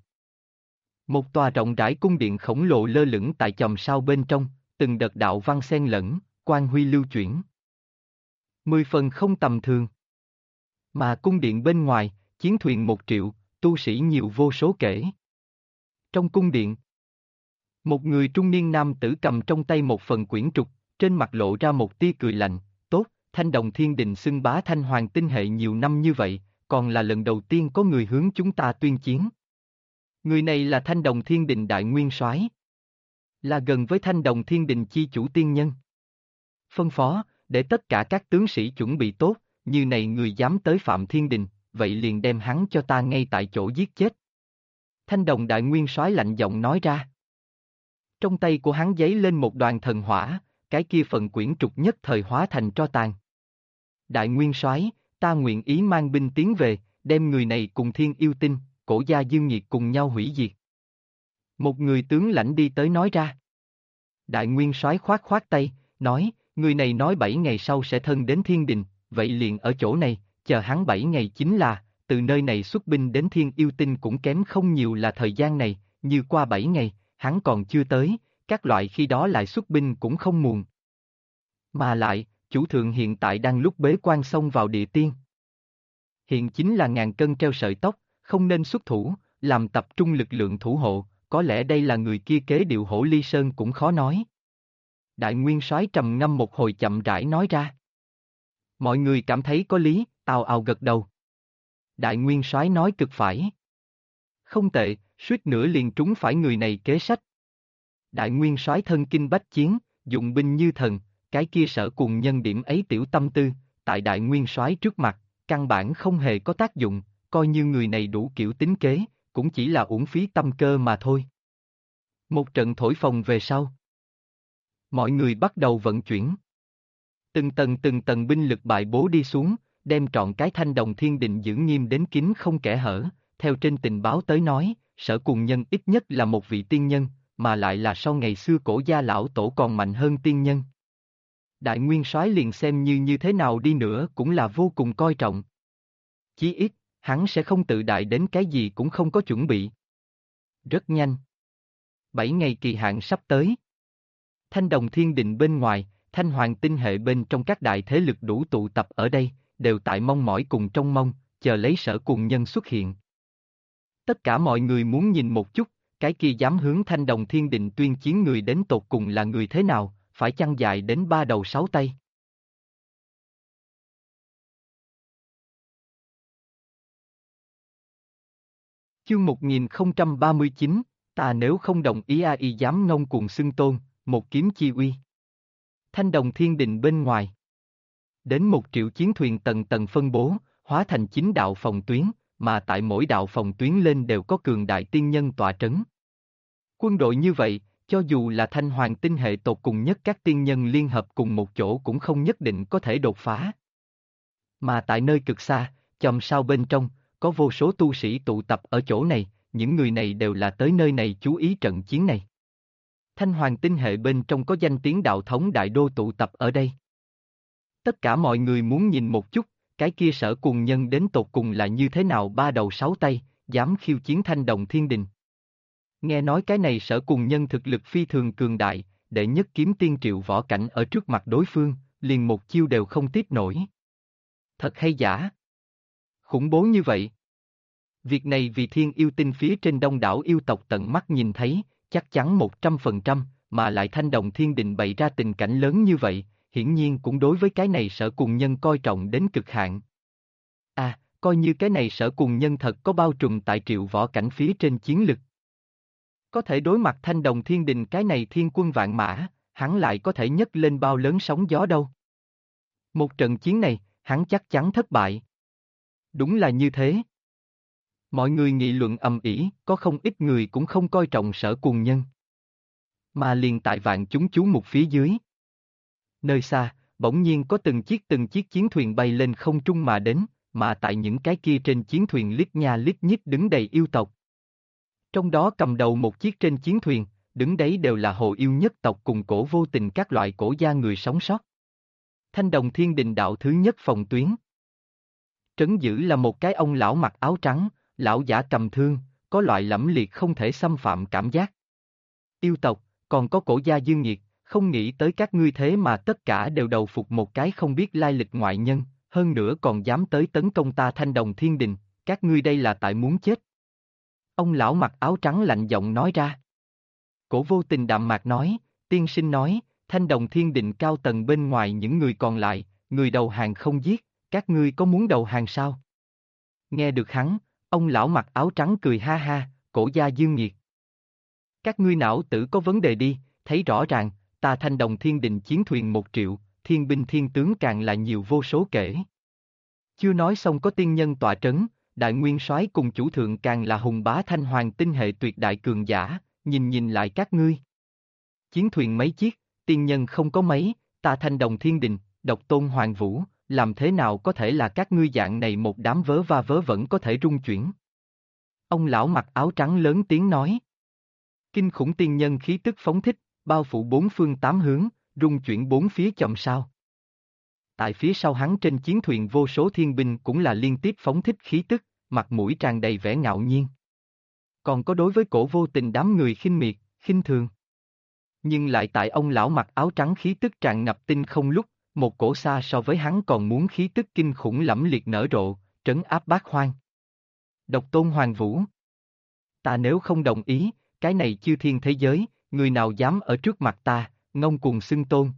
Một tòa rộng rãi cung điện khổng lồ lơ lửng tại chòm sao bên trong, từng đợt đạo văn xen lẫn, quang huy lưu chuyển. 10 phần không tầm thường. Mà cung điện bên ngoài, chiến thuyền 1 triệu, tu sĩ nhiều vô số kể. Trong cung điện, một người trung niên nam tử cầm trong tay một phần quyển trục, trên mặt lộ ra một tia cười lạnh, tốt, Thanh Đồng Thiên Đình xưng bá Thanh Hoàng tinh hệ nhiều năm như vậy, còn là lần đầu tiên có người hướng chúng ta tuyên chiến. Người này là Thanh Đồng Thiên Đình Đại Nguyên Soái, là gần với Thanh Đồng Thiên Đình chi chủ tiên nhân. Phân phó, để tất cả các tướng sĩ chuẩn bị tốt, như này người dám tới Phạm Thiên Đình, vậy liền đem hắn cho ta ngay tại chỗ giết chết. Thanh Đồng Đại Nguyên Soái lạnh giọng nói ra. Trong tay của hắn giấy lên một đoàn thần hỏa, cái kia phần quyển trục nhất thời hóa thành tro tàn. Đại Nguyên Soái, ta nguyện ý mang binh tiến về, đem người này cùng Thiên Yêu Tinh, Cổ Gia Dương Nhiệt cùng nhau hủy diệt. Một người tướng lãnh đi tới nói ra. Đại Nguyên Soái khoát khoát tay, nói, người này nói 7 ngày sau sẽ thân đến Thiên Đình, vậy liền ở chỗ này, chờ hắn 7 ngày chính là, từ nơi này xuất binh đến Thiên Yêu Tinh cũng kém không nhiều là thời gian này, như qua 7 ngày, hắn còn chưa tới, các loại khi đó lại xuất binh cũng không muộn. Mà lại, chủ thượng hiện tại đang lúc bế quan xông vào địa tiên. Hiện chính là ngàn cân treo sợi tóc, không nên xuất thủ, làm tập trung lực lượng thủ hộ, có lẽ đây là người kia kế điệu Hổ Ly Sơn cũng khó nói. Đại Nguyên Soái trầm ngâm một hồi chậm rãi nói ra. Mọi người cảm thấy có lý, ào ào gật đầu. Đại Nguyên Soái nói cực phải. Không tệ, suýt nữa liền trúng phải người này kế sách. Đại Nguyên Soái thân kinh bách chiến, dụng binh như thần, cái kia Sở Cuồng Nhân điểm ấy tiểu tâm tư, tại Đại Nguyên Soái trước mặt, căn bản không hề có tác dụng, coi như người này đủ kiểu tính kế, cũng chỉ là uổng phí tâm cơ mà thôi. Một trận thổi phồng về sau. Mọi người bắt đầu vận chuyển. Từng tầng binh lực bại bố đi xuống, đem trọn cái Thanh Đồng Thiên Đình giữ nghiêm đến kín không kẽ hở, theo trên tình báo tới nói, Sở Cuồng Nhân ít nhất là một vị tiên nhân, mà lại là sau ngày xưa Cổ Gia lão tổ còn mạnh hơn tiên nhân. Đại Nguyên Soái liền xem như thế nào đi nữa cũng là vô cùng coi trọng. Chí ít, hắn sẽ không tự đại đến cái gì cũng không có chuẩn bị. Rất nhanh. 7 ngày kỳ hạn sắp tới. Thanh Đồng Thiên Đình bên ngoài, Thanh Hoàng tinh hệ bên trong các đại thế lực đủ tụ tập ở đây, đều tại mong mỏi cùng trông mong, chờ lấy Sở Cuồng Nhân xuất hiện. Tất cả mọi người muốn nhìn một chút, cái kia dám hướng Thanh Đồng Thiên Đình tuyên chiến người đến tột cùng là người thế nào, phải chăng dài đến 3 đầu 6 tay. Chương 1039, ta nếu không đồng ý ai dám ngông cuồng xưng tôn, một kiếm chi uy. Thanh Đồng Thiên Đình bên ngoài. Đến 1 triệu chiến thuyền tầng tầng phân bố, hóa thành 9 đạo phòng tuyến, mà tại mỗi đạo phòng tuyến lên đều có cường đại tiên nhân tọa trấn. Quân đội như vậy, cho dù là Thanh Hoàng tinh hệ tột cùng nhất các tiên nhân liên hợp cùng một chỗ cũng không nhất định có thể đột phá. Mà tại nơi cực xa, chòm sao bên trong, có vô số tu sĩ tụ tập ở chỗ này, những người này đều là tới nơi này chú ý trận chiến này. Thanh Hoàng tinh hệ bên trong có danh tiếng đạo thống đại đô tụ tập ở đây. Tất cả mọi người muốn nhìn một chút, cái kia Sở Cuồng Nhân đến tột cùng là như thế nào 3 đầu 6 tay, dám khiêu chiến Thanh Đồng Thiên Đình. Nghe nói cái này Sở Cuồng Nhân thực lực phi thường cường đại, đệ nhất kiếm tiên triệu võ cảnh ở trước mặt đối phương, liền một chiêu đều không tiếp nổi. Thật hay giả? Khủng bố như vậy. Việc này vì Thiên Yêu Tinh phía trên đông đảo yêu tộc tận mắt nhìn thấy, chắc chắn 100%, mà lại Thanh Đồng Thiên Đình bày ra tình cảnh lớn như vậy, hiển nhiên cũng đối với cái này Sở Cuồng Nhân coi trọng đến cực hạn. À, coi như cái này Sở Cuồng Nhân thật có bao trùm tại triệu võ cảnh phía trên chiến lực. Có thể đối mặt Thanh Đồng Thiên Đình cái này thiên quân vạn mã, hắn lại có thể nhấc lên bao lớn sóng gió đâu. Một trận chiến này, hắn chắc chắn thất bại. Đúng là như thế. Mọi người nghị luận ầm ĩ, có không ít người cũng không coi trọng Sở Cuồng Nhân. Mà liền tại vạn chúng chú mục phía dưới. Nơi xa, bỗng nhiên có từng chiếc chiến thuyền bay lên không trung mà đến, mà tại những cái kia trên chiến thuyền lít nha lít nhít đứng đầy yêu tộc. Trong đó cầm đầu một chiếc trên chiến thuyền, đứng đấy đều là hồ yêu nhất tộc cùng Cổ Vô Tình các loại cổ gia người sống sót. Thanh Đồng Thiên Đình đạo thứ nhất phòng tuyến. Trấn giữ là một cái ông lão mặc áo trắng, lão giả cầm thương, có loại lẫm liệt không thể xâm phạm cảm giác. Yêu tộc, còn có Cổ Gia Dương Nhiệt, không nghĩ tới các ngươi thế mà tất cả đều đầu phục một cái không biết lai lịch ngoại nhân, hơn nữa còn dám tới tấn công ta Thanh Đồng Thiên Đình, các ngươi đây là tại muốn chết. Ông lão mặc áo trắng lạnh giọng nói ra. Cổ Vô Tình đạm mạc nói, tiên sinh nói, Thanh Đồng Thiên Định cao tầng bên ngoài những người còn lại, người đầu hàng không giết, các ngươi có muốn đầu hàng sao? Nghe được hắn, ông lão mặc áo trắng cười ha ha, Cổ Gia Dương Nghiệt. Các ngươi não tử có vấn đề đi, thấy rõ ràng, ta Thanh Đồng Thiên Định chiến thuyền 1 triệu, thiên binh thiên tướng càng là nhiều vô số kể. Chưa nói xong có tiên nhân tọa trấn, đại nguyên soái cùng chủ thượng càng là hùng bá thanh hoàng tinh hệ tuyệt đại cường giả, nhìn lại các ngươi. Chiến thuyền mấy chiếc, tiên nhân không có mấy, ta Thanh Đồng Thiên Đình, độc tôn Hoàng Vũ, làm thế nào có thể là các ngươi dạng này một đám vớ va vớ vẩn có thể rung chuyển. Ông lão mặc áo trắng lớn tiếng nói. Kinh khủng tiên nhân khí tức phóng thích, bao phủ bốn phương tám hướng, rung chuyển bốn phía chòm sao. Tại phía sau hắn trên chiến thuyền vô số thiên binh cũng là liên tiếp phóng thích khí tức, mặt mũi tràn đầy vẻ ngạo nhiên. Còn có đối với Cổ Vô Tình đám người khinh miệt, khinh thường. Nhưng lại tại ông lão mặc áo trắng khí tức tràn ngập tinh không lúc, một cổ xa so với hắn còn muốn khí tức kinh khủng lẫm liệt nở rộ, trấn áp bát hoang. Độc tôn Hoàng Vũ. Ta nếu không đồng ý, cái này chư thiên thế giới, người nào dám ở trước mặt ta, ngông cuồng xưng tôn.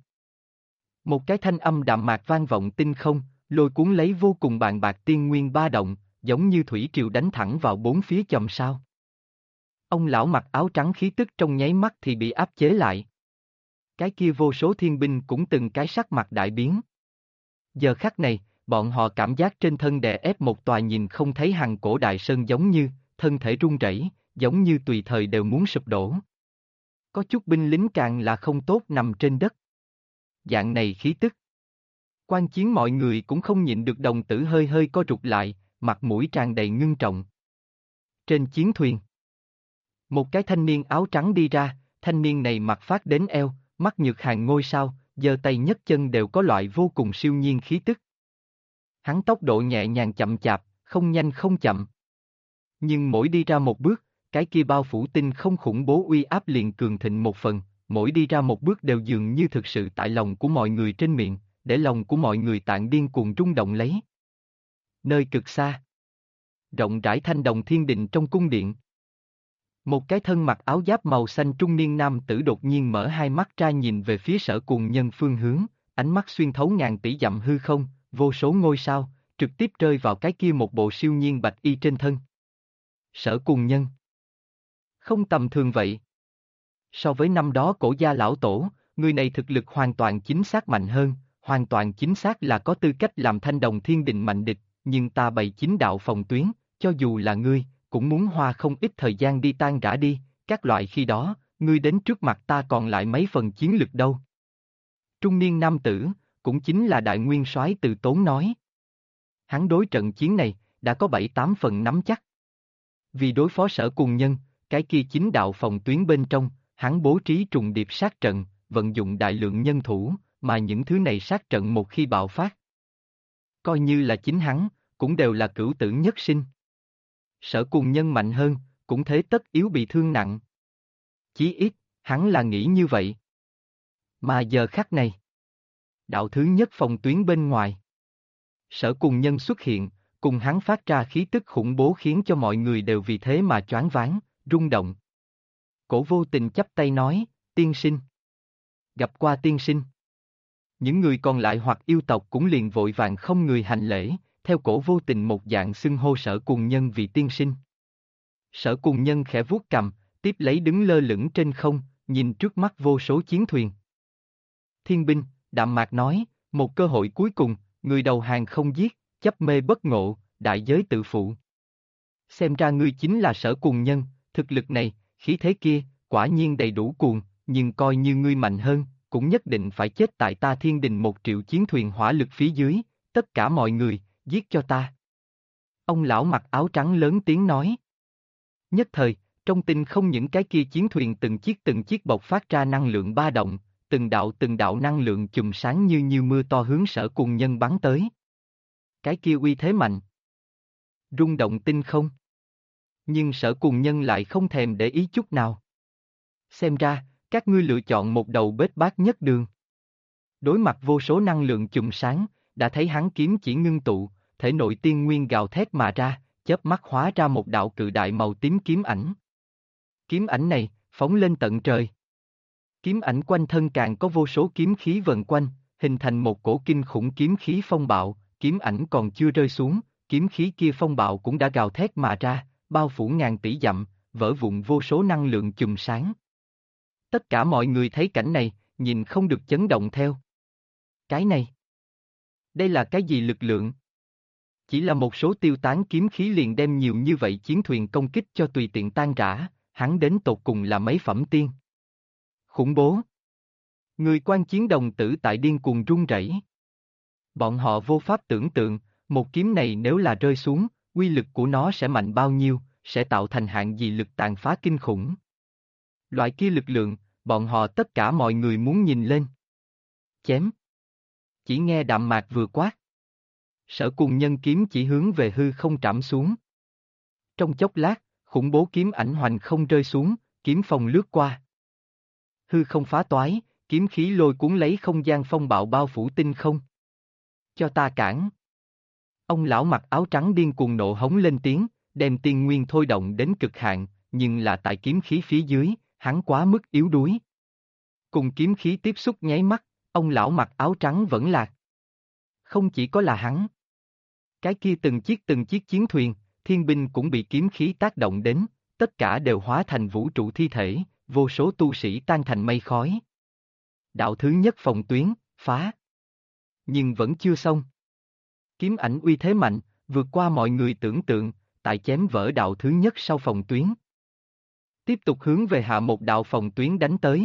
Một cái thanh âm đạm mạc vang vọng tinh không, lôi cuốn lấy vô cùng bàn bạc tiên nguyên ba động, giống như thủy triều đánh thẳng vào bốn phía chòm sao. Ông lão mặc áo trắng khí tức trong nháy mắt thì bị áp chế lại. Cái kia vô số thiên binh cũng từng cái sắc mặt đại biến. Giờ khắc này, bọn họ cảm giác trên thân đè ép một tòa nhìn không thấy hằng cổ đại sơn giống như, thân thể run rẩy, giống như tùy thời đều muốn sụp đổ. Có chút binh lính càng là không tốt nằm trên đất. Dạng này khí tức. Quan chiến mọi người cũng không nhịn được đồng tử hơi hơi co rụt lại, mặt mũi tràn đầy ngưng trọng. Trên chiến thuyền. Một cái thanh niên áo trắng đi ra, thanh niên này mặt phát đến eo, mắt nhược hàng ngôi sao, giơ tay nhấc chân đều có loại vô cùng siêu nhiên khí tức. Hắn tốc độ nhẹ nhàng chậm chạp, không nhanh không chậm. Nhưng mỗi đi ra một bước, cái kia bao phủ tinh không khủng bố uy áp liền cường thịnh một phần, mỗi đi ra một bước đều dường như thực sự tại lòng của mọi người trên miệng, để lòng của mọi người tạng điên cuồng rung động lấy. Nơi cực xa, rộng rãi thanh đồng thiên định trong cung điện. Một cái thân mặc áo giáp màu xanh trung niên nam tử đột nhiên mở hai mắt ra nhìn về phía Sở Cuồng Nhân phương hướng, ánh mắt xuyên thấu ngàn tỷ dặm hư không, vô số ngôi sao, trực tiếp rơi vào cái kia một bộ siêu nhiên bạch y trên thân. Sở Cuồng Nhân. Không tầm thường vậy. So với năm đó Cổ Gia lão tổ, người này thực lực hoàn toàn chính xác mạnh hơn, hoàn toàn chính xác là có tư cách làm thanh đồng thiên đình mạnh địch, nhưng ta bày chính đạo phòng tuyến, cho dù là ngươi, cũng muốn hoa không ít thời gian đi tan rã đi, các loại khi đó, ngươi đến trước mặt ta còn lại mấy phần chiến lực đâu. Trung niên nam tử, cũng chính là đại nguyên soái Từ Tốn nói. Hắn đối trận chiến này, đã có 7-8 phần nắm chắc. Vì đối phó Sở Cuồng Nhân, cái kia chính đạo phòng tuyến bên trong, hắn bố trí trùng điệp sát trận, vận dụng đại lượng nhân thủ, mà những thứ này sát trận một khi bạo phát. Coi như là chính hắn, cũng đều là cửu tử nhất sinh. Sở Cuồng Nhân mạnh hơn, cũng thế tất yếu bị thương nặng. Chí ít, hắn là nghĩ như vậy. Mà giờ khắc này, đạo thứ nhất phòng tuyến bên ngoài. Sở Cuồng Nhân xuất hiện, cùng hắn phát ra khí tức khủng bố khiến cho mọi người đều vì thế mà choáng váng, rung động. Cổ Vô Tình chắp tay nói, tiên sinh. Gặp qua tiên sinh. Những người còn lại hoặc yêu tộc cũng liền vội vàng không người hành lễ, theo Cổ Vô Tình một dạng xưng hô Sở Cuồng Nhân vì tiên sinh. Sở Cuồng Nhân khẽ vuốt cằm, tiếp lấy đứng lơ lửng trên không, nhìn trước mắt vô số chiến thuyền. Thiên binh, đạm mạc nói, một cơ hội cuối cùng, người đầu hàng không giết, chấp mê bất ngộ, đại giới tự phụ. Xem ra ngươi chính là Sở Cuồng Nhân, thực lực này, khí thế kia, quả nhiên đầy đủ cuồng, nhưng coi như ngươi mạnh hơn, cũng nhất định phải chết tại ta Thiên Đình 1 triệu chiến thuyền hỏa lực phía dưới, tất cả mọi người, giết cho ta. Ông lão mặc áo trắng lớn tiếng nói. Nhất thời, trong tinh không những cái kia chiến thuyền từng chiếc bộc phát ra năng lượng ba động, từng đạo năng lượng chùm sáng như mưa to hướng Sở Cuồng Nhân bắn tới. Cái kia uy thế mạnh, rung động tinh không. Nhưng Sở Cuồng Nhân lại không thèm để ý chút nào. Xem ra, các ngươi lựa chọn một đầu bết bát nhất đường. Đối mặt vô số năng lượng chùm sáng, đã thấy hắn kiếm chỉ ngưng tụ, thể nội tiên nguyên gào thét mà ra, chớp mắt hóa ra một đạo cự đại màu tím kiếm ảnh. Kiếm ảnh này, phóng lên tận trời. Kiếm ảnh quanh thân càng có vô số kiếm khí vần quanh, hình thành một cổ kinh khủng kiếm khí phong bạo, kiếm ảnh còn chưa rơi xuống, kiếm khí kia phong bạo cũng đã gào thét mà ra, bao phủ ngàn tỷ dặm, vỡ vụn vô số năng lượng chùm sáng. Tất cả mọi người thấy cảnh này, nhìn không được chấn động theo. Cái này, đây là cái gì lực lượng? Chỉ là một số tiêu tán kiếm khí liền đem nhiều như vậy chiến thuyền công kích cho tùy tiện tan rã, hắn đến tột cùng là mấy phẩm tiên. Khủng bố. Người quan chiến đồng tử tại điên cuồng run rẩy. Bọn họ vô pháp tưởng tượng, một kiếm này nếu là rơi xuống, uy lực của nó sẽ mạnh bao nhiêu, sẽ tạo thành hạng gì lực tàn phá kinh khủng. Loại kia lực lượng, bọn họ tất cả mọi người muốn nhìn lên. Chém. Chỉ nghe đạm mạc vừa quát. Sở Cùng Nhân kiếm chỉ hướng về hư không trảm xuống. Trong chốc lát, khủng bố kiếm ảnh hoành không rơi xuống, kiếm phong lướt qua. Hư không phá toái, kiếm khí lôi cuốn lấy không gian phong bạo bao phủ tinh không. Cho ta cản. Ông lão mặc áo trắng điên cuồng nộ hống lên tiếng, đem tiên nguyên thôi động đến cực hạn, nhưng là tại kiếm khí phía dưới, hắn quá mức yếu đuối. Cùng kiếm khí tiếp xúc nháy mắt, ông lão mặc áo trắng vẫn lạc. Không chỉ có là hắn. Cái kia từng chiếc chiến thuyền, thiên binh cũng bị kiếm khí tác động đến, tất cả đều hóa thành vũ trụ thi thể, vô số tu sĩ tan thành mây khói. Đạo thứ nhất phòng tuyến, phá. Nhưng vẫn chưa xong. Kiếm ảnh uy thế mạnh, vượt qua mọi người tưởng tượng, tại chém vỡ đạo thứ nhất sau phòng tuyến. Tiếp tục hướng về hạ một đạo phòng tuyến đánh tới.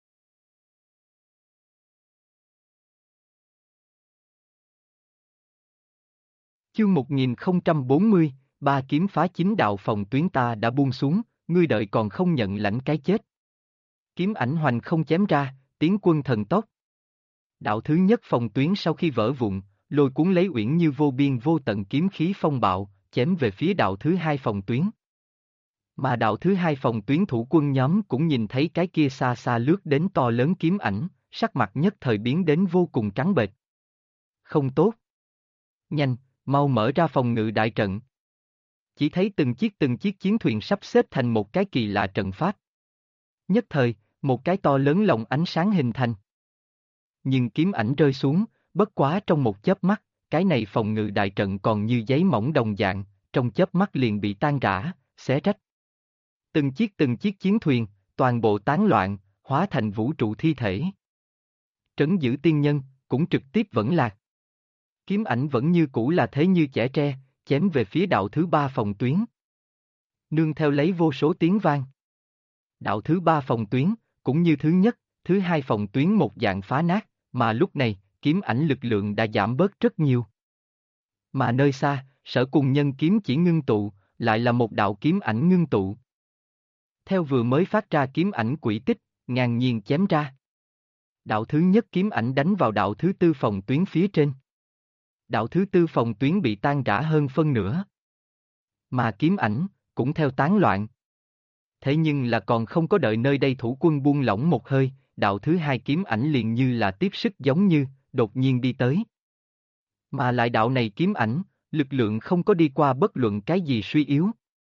Chương 1040, ba kiếm phá chính đạo phòng tuyến ta đã buông xuống, ngươi đợi còn không nhận lãnh cái chết. Kiếm ảnh hoành không chém ra, tiến quân thần tốc. Đạo thứ nhất phòng tuyến sau khi vỡ vụn, lôi cuốn lấy uyển như vô biên vô tận kiếm khí phong bạo, chém về phía đạo thứ hai phòng tuyến. Mà đạo thứ hai phòng tuyến thủ quân nhóm cũng nhìn thấy cái kia xa xa lướt đến to lớn kiếm ảnh, sắc mặt nhất thời biến đến vô cùng trắng bệch. Không tốt. Nhanh, mau mở ra phòng ngự đại trận. Chỉ thấy từng chiếc chiến thuyền sắp xếp thành một cái kỳ lạ trận pháp. Nhất thời, một cái to lớn lồng ánh sáng hình thành. Nhưng kiếm ảnh rơi xuống, bất quá trong một chớp mắt, cái này phòng ngự đại trận còn như giấy mỏng đồng dạng, trong chớp mắt liền bị tan rã, xé rách. Từng chiếc chiến thuyền, toàn bộ tán loạn, hóa thành vũ trụ thi thể. Trấn giữ tiên nhân, cũng trực tiếp vẫn lạc. Kiếm ảnh vẫn như cũ là thế như chẻ tre, chém về phía đạo thứ ba phòng tuyến. Nương theo lấy vô số tiếng vang. Đạo thứ ba phòng tuyến, cũng như thứ nhất, thứ hai phòng tuyến một dạng phá nát, mà lúc này, kiếm ảnh lực lượng đã giảm bớt rất nhiều. Mà nơi xa, Sở Cùng Nhân kiếm chỉ ngưng tụ, lại là một đạo kiếm ảnh ngưng tụ. Theo vừa mới phát ra kiếm ảnh quỷ tích, ngang nhiên chém ra. Đạo thứ nhất kiếm ảnh đánh vào đạo thứ tư phòng tuyến phía trên. Đạo thứ tư phòng tuyến bị tan rã hơn phân nửa. Mà kiếm ảnh, cũng theo tán loạn. Thế nhưng là còn không có đợi nơi đây thủ quân buông lỏng một hơi, đạo thứ hai kiếm ảnh liền như là tiếp sức giống như, đột nhiên đi tới. Mà lại đạo này kiếm ảnh, lực lượng không có đi qua bất luận cái gì suy yếu.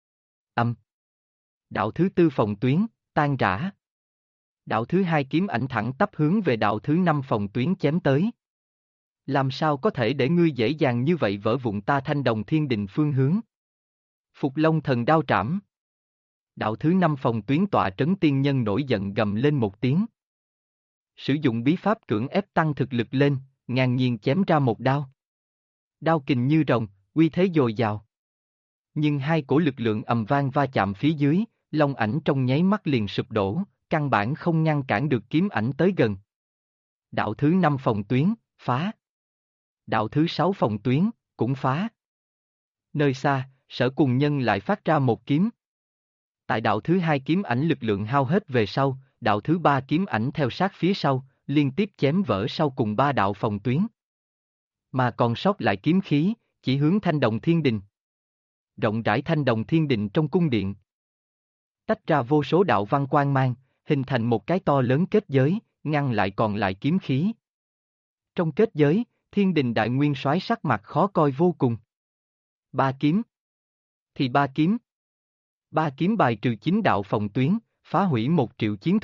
Đạo thứ tư phòng tuyến, tan rã. Đạo thứ hai kiếm ảnh thẳng tắp hướng về đạo thứ năm phòng tuyến chém tới. Làm sao có thể để ngươi dễ dàng như vậy vỡ vụn ta Thanh Đồng Thiên Đình phương hướng? Phục Long Thần đao trảm. Đạo thứ năm phòng tuyến tọa trấn tiên nhân nổi giận gầm lên một tiếng. Sử dụng bí pháp cưỡng ép tăng thực lực lên, ngang nhiên chém ra một đao. Đao kình như rồng, uy thế dồi dào. Nhưng hai cổ lực lượng ầm vang va chạm phía dưới, long ảnh trong nháy mắt liền sụp đổ, căn bản không ngăn cản được kiếm ảnh tới gần. Đạo thứ năm phòng tuyến, phá. Đạo thứ sáu phòng tuyến, cũng phá. Nơi xa, Sở Cùng Nhân lại phát ra một kiếm. Tại đạo thứ hai kiếm ảnh lực lượng hao hết về sau, đạo thứ ba kiếm ảnh theo sát phía sau, liên tiếp chém vỡ sau cùng ba đạo phòng tuyến. Mà còn sót lại kiếm khí, chỉ hướng Thanh Đồng Thiên Đình. Rộng rãi Thanh Đồng Thiên Đình trong cung điện. Tách ra vô số đạo văn quang mang, hình thành một cái to lớn kết giới, ngăn lại còn lại kiếm khí. Trong kết giới, Thiên Đình Đại Nguyên Soái sắc mặt khó coi vô cùng. Ba kiếm. Thì ba kiếm. Ba kiếm bài trừ 9 đạo phòng tuyến, phá hủy 1 triệu chiến thuyền,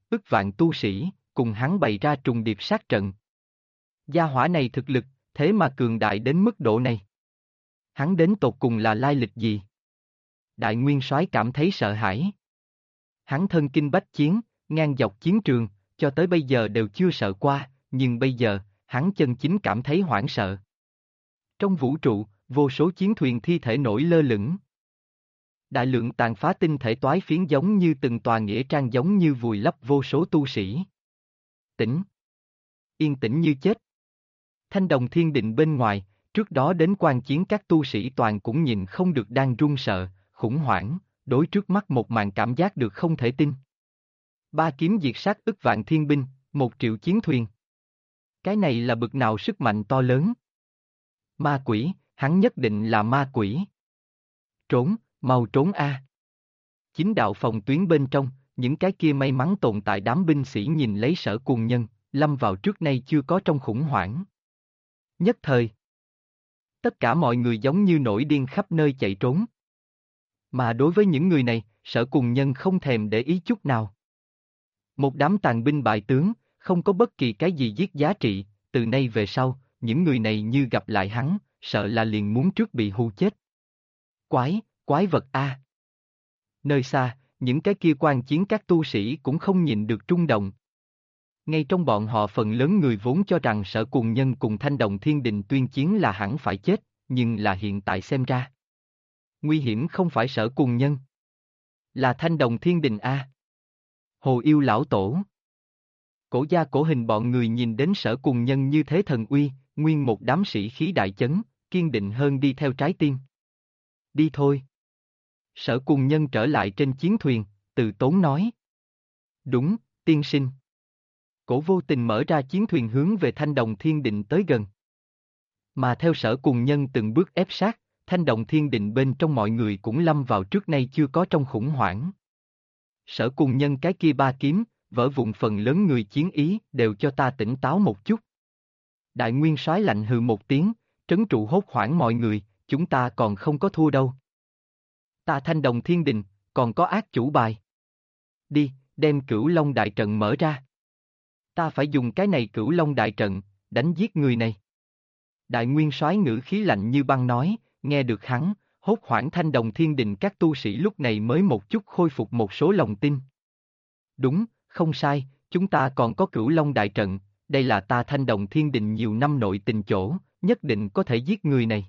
ức vạn tu sĩ, cùng hắn bày ra trùng điệp sát trận. Gia hỏa này thực lực, thế mà cường đại đến mức độ này. Hắn đến tột cùng là lai lịch gì? Đại nguyên soái cảm thấy sợ hãi. Hắn thân kinh bách chiến, ngang dọc chiến trường, cho tới bây giờ đều chưa sợ qua, nhưng bây giờ, hắn chân chính cảm thấy hoảng sợ. Trong vũ trụ, vô số chiến thuyền thi thể nổi lơ lửng. Đại lượng tàn phá tinh thể toái phiến giống như từng tòa nghĩa trang giống như vùi lấp vô số tu sĩ. Tĩnh. Yên tĩnh như chết. Thanh đồng thiên định bên ngoài, trước đó đến quan chiến các tu sĩ toàn cũng nhìn không được đang run sợ, khủng hoảng, đối trước mắt một màn cảm giác được không thể tin. 3 kiếm diệt sát ức vạn thiên binh, 1 triệu chiến thuyền. Cái này là bực nào sức mạnh to lớn? Ma quỷ, hắn nhất định là ma quỷ. Trốn, mau trốn a! Chính đạo phòng tuyến bên trong, những cái kia may mắn tồn tại đám binh sĩ nhìn lấy Sở Cuồng Nhân, lâm vào trước nay chưa có trong khủng hoảng. Nhất thời, tất cả mọi người giống như nổi điên khắp nơi chạy trốn. Mà đối với những người này, Sở Cuồng Nhân không thèm để ý chút nào. Một đám tàn binh bại tướng, không có bất kỳ cái gì giết giá trị, từ nay về sau, những người này như gặp lại hắn, sợ là liền muốn trước bị hù chết. Quái vật a! Nơi xa, những cái kia quan chiến các tu sĩ cũng không nhịn được rung động. Ngay trong bọn họ phần lớn người vốn cho rằng Sở Cuồng Nhân cùng Thanh Đồng Thiên Đình tuyên chiến là hẳn phải chết, nhưng là hiện tại xem ra. Nguy hiểm không phải Sở Cuồng Nhân, là Thanh Đồng Thiên Đình a! Hồ Yêu lão tổ. Cổ gia cổ hình bọn người nhìn đến Sở Cuồng Nhân như thế thần uy, nguyên một đám sĩ khí đại chấn, kiên định hơn đi theo trái tim. Đi thôi. Sở Cuồng Nhân trở lại trên chiến thuyền, từ tốn nói. Đúng, tiên sinh. Cổ vô tình mở ra chiến thuyền hướng về Thanh Đồng Thiên Định tới gần. Mà theo Sở Cuồng Nhân từng bước ép sát, Thanh Đồng Thiên Định bên trong mọi người cũng lâm vào trước nay chưa có trong khủng hoảng. Sở Cuồng Nhân cái kia 3 kiếm, vỡ vụn phần lớn người chiến ý, đều cho ta tỉnh táo một chút. Đại nguyên soái lạnh hừ một tiếng, trấn trụ hốt hoảng mọi người, chúng ta còn không có thua đâu. Ta Thanh Đồng Thiên Đình, còn có ác chủ bài. Đi, đem Cửu Long đại trận mở ra. Ta phải dùng cái này Cửu Long đại trận, đánh giết người này. Đại nguyên soái ngữ khí lạnh như băng nói, nghe được hắn, hốt hoảng Thanh Đồng Thiên Đình các tu sĩ lúc này mới một chút khôi phục một số lòng tin. Đúng, không sai, chúng ta còn có Cửu Long đại trận, đây là ta Thanh Đồng Thiên Đình nhiều năm nội tình chỗ, nhất định có thể giết người này.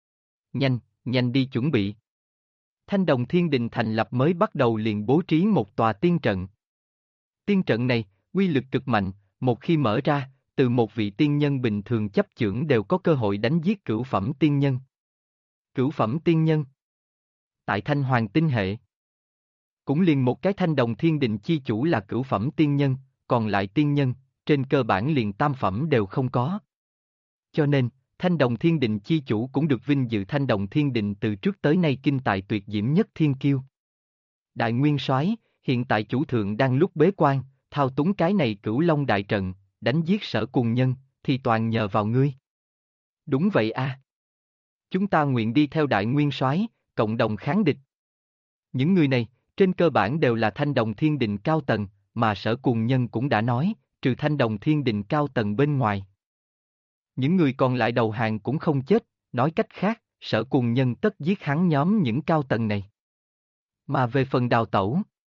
Nhanh đi chuẩn bị. Thanh Đồng Thiên Đình thành lập mới bắt đầu liền bố trí một tòa tiên trận. Tiên trận này, uy lực cực mạnh, một khi mở ra, từ một vị tiên nhân bình thường chấp chưởng đều có cơ hội đánh giết cửu phẩm tiên nhân. Cửu phẩm tiên nhân. Tại Thanh Hoàng tinh hệ. Cũng liền một cái Thanh Đồng Thiên Định chi chủ là cửu phẩm tiên nhân, còn lại tiên nhân, trên cơ bản liền tam phẩm đều không có. Cho nên, Thanh Đồng Thiên Định chi chủ cũng được vinh dự Thanh Đồng Thiên Định từ trước tới nay kinh tài tuyệt diễm nhất thiên kiêu. Đại nguyên soái, hiện tại chủ thượng đang lúc bế quan, thao túng cái này Cửu Long đại trận, đánh giết Sở Cuồng Nhân, thì toàn nhờ vào ngươi. Đúng vậy a. Chúng ta nguyện đi theo đại nguyên soái, cộng đồng kháng địch. Những người này, trên cơ bản đều là Thanh Đồng Thiên Định cao tầng, mà Sở Cuồng Nhân cũng đã nói, trừ Thanh Đồng Thiên Định cao tầng bên ngoài. Những người còn lại đầu hàng cũng không chết, nói cách khác, Sở Cuồng Nhân tất giết hắn nhóm những cao tầng này. Mà về phần đào tẩu,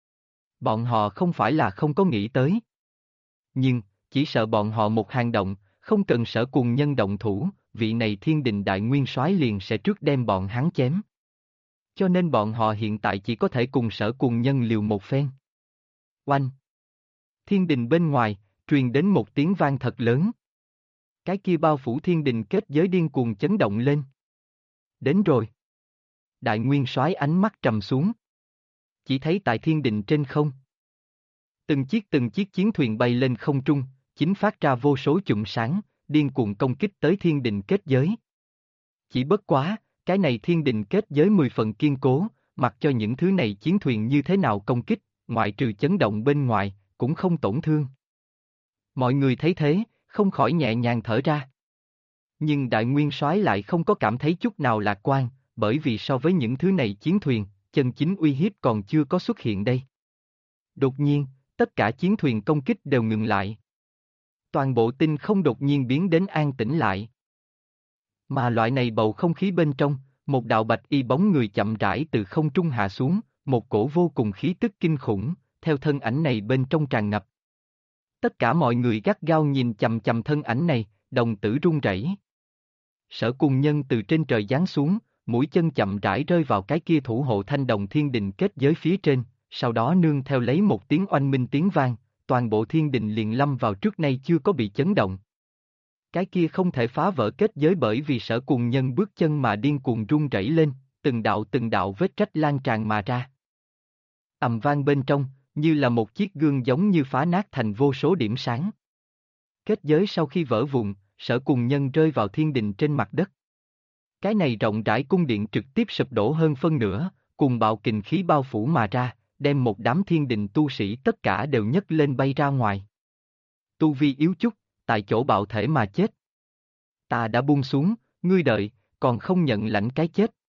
bọn họ không phải là không có nghĩ tới. Nhưng, chỉ sợ bọn họ một hành động, không cần Sở Cuồng Nhân động thủ, vị này Thiên Đình đại nguyên soái liền sẽ trước đem bọn hắn chém. Cho nên bọn họ hiện tại chỉ có thể cùng Sở Cuồng Nhân liều một phen. Oanh! Thiên Đình bên ngoài, truyền đến một tiếng vang thật lớn. Cái kia bao phủ Thiên Đình kết giới điên cuồng chấn động lên. Đến rồi. Đại nguyên soái ánh mắt trầm xuống. Chỉ thấy tại Thiên Đình trên không. Từng chiếc chiến thuyền bay lên không trung, chính phát ra vô số chùm sáng, điên cuồng công kích tới Thiên Đình kết giới. Chỉ bất quá, cái này Thiên Đình kết giới 10 phần kiên cố, mặc cho những thứ này chiến thuyền như thế nào công kích, ngoại trừ chấn động bên ngoài, cũng không tổn thương. Mọi người thấy thế, không khỏi nhẹ nhàng thở ra. Nhưng đại nguyên soái lại không có cảm thấy chút nào lạc quan, bởi vì so với những thứ này chiến thuyền, chân chính uy hiếp còn chưa có xuất hiện đây. Đột nhiên, Tất cả chiến thuyền công kích đều ngừng lại. Toàn bộ tinh không đột nhiên biến đến an tĩnh lại. Mà loại này bầu không khí bên trong, một đạo bạch y bóng người chậm rãi từ không trung hạ xuống, một cổ vô cùng khí tức kinh khủng, theo thân ảnh này bên trong tràn ngập. Tất cả mọi người gắt gao nhìn chằm chằm thân ảnh này, đồng tử run rẩy. Sở Cùng Nhân từ trên trời giáng xuống, mũi chân chậm rãi rơi vào cái kia thủ hộ thanh đồng thiên đình kết giới phía trên, sau đó nương theo lấy một tiếng oanh minh tiếng vang, toàn bộ thiên đình liền lâm vào trước nay chưa có bị chấn động. Cái kia không thể phá vỡ kết giới bởi vì Sở Cùng Nhân bước chân mà điên cuồng run rẩy lên, từng đạo vết rách lan tràn mà ra. Ầm vang bên trong, như là một chiếc gương giống như phá nát thành vô số điểm sáng. Kết giới sau khi vỡ vụn, Sở Cùng Nhân rơi vào thiên đình trên mặt đất. Cái này rộng rãi cung điện trực tiếp sụp đổ hơn phân nửa, cùng bạo kình khí bao phủ mà ra, đem một đám thiên đình tu sĩ tất cả đều nhấc lên bay ra ngoài. Tu vi yếu chút, tại chỗ bạo thể mà chết. Ta đã buông xuống, ngươi đợi, còn không nhận lãnh cái chết.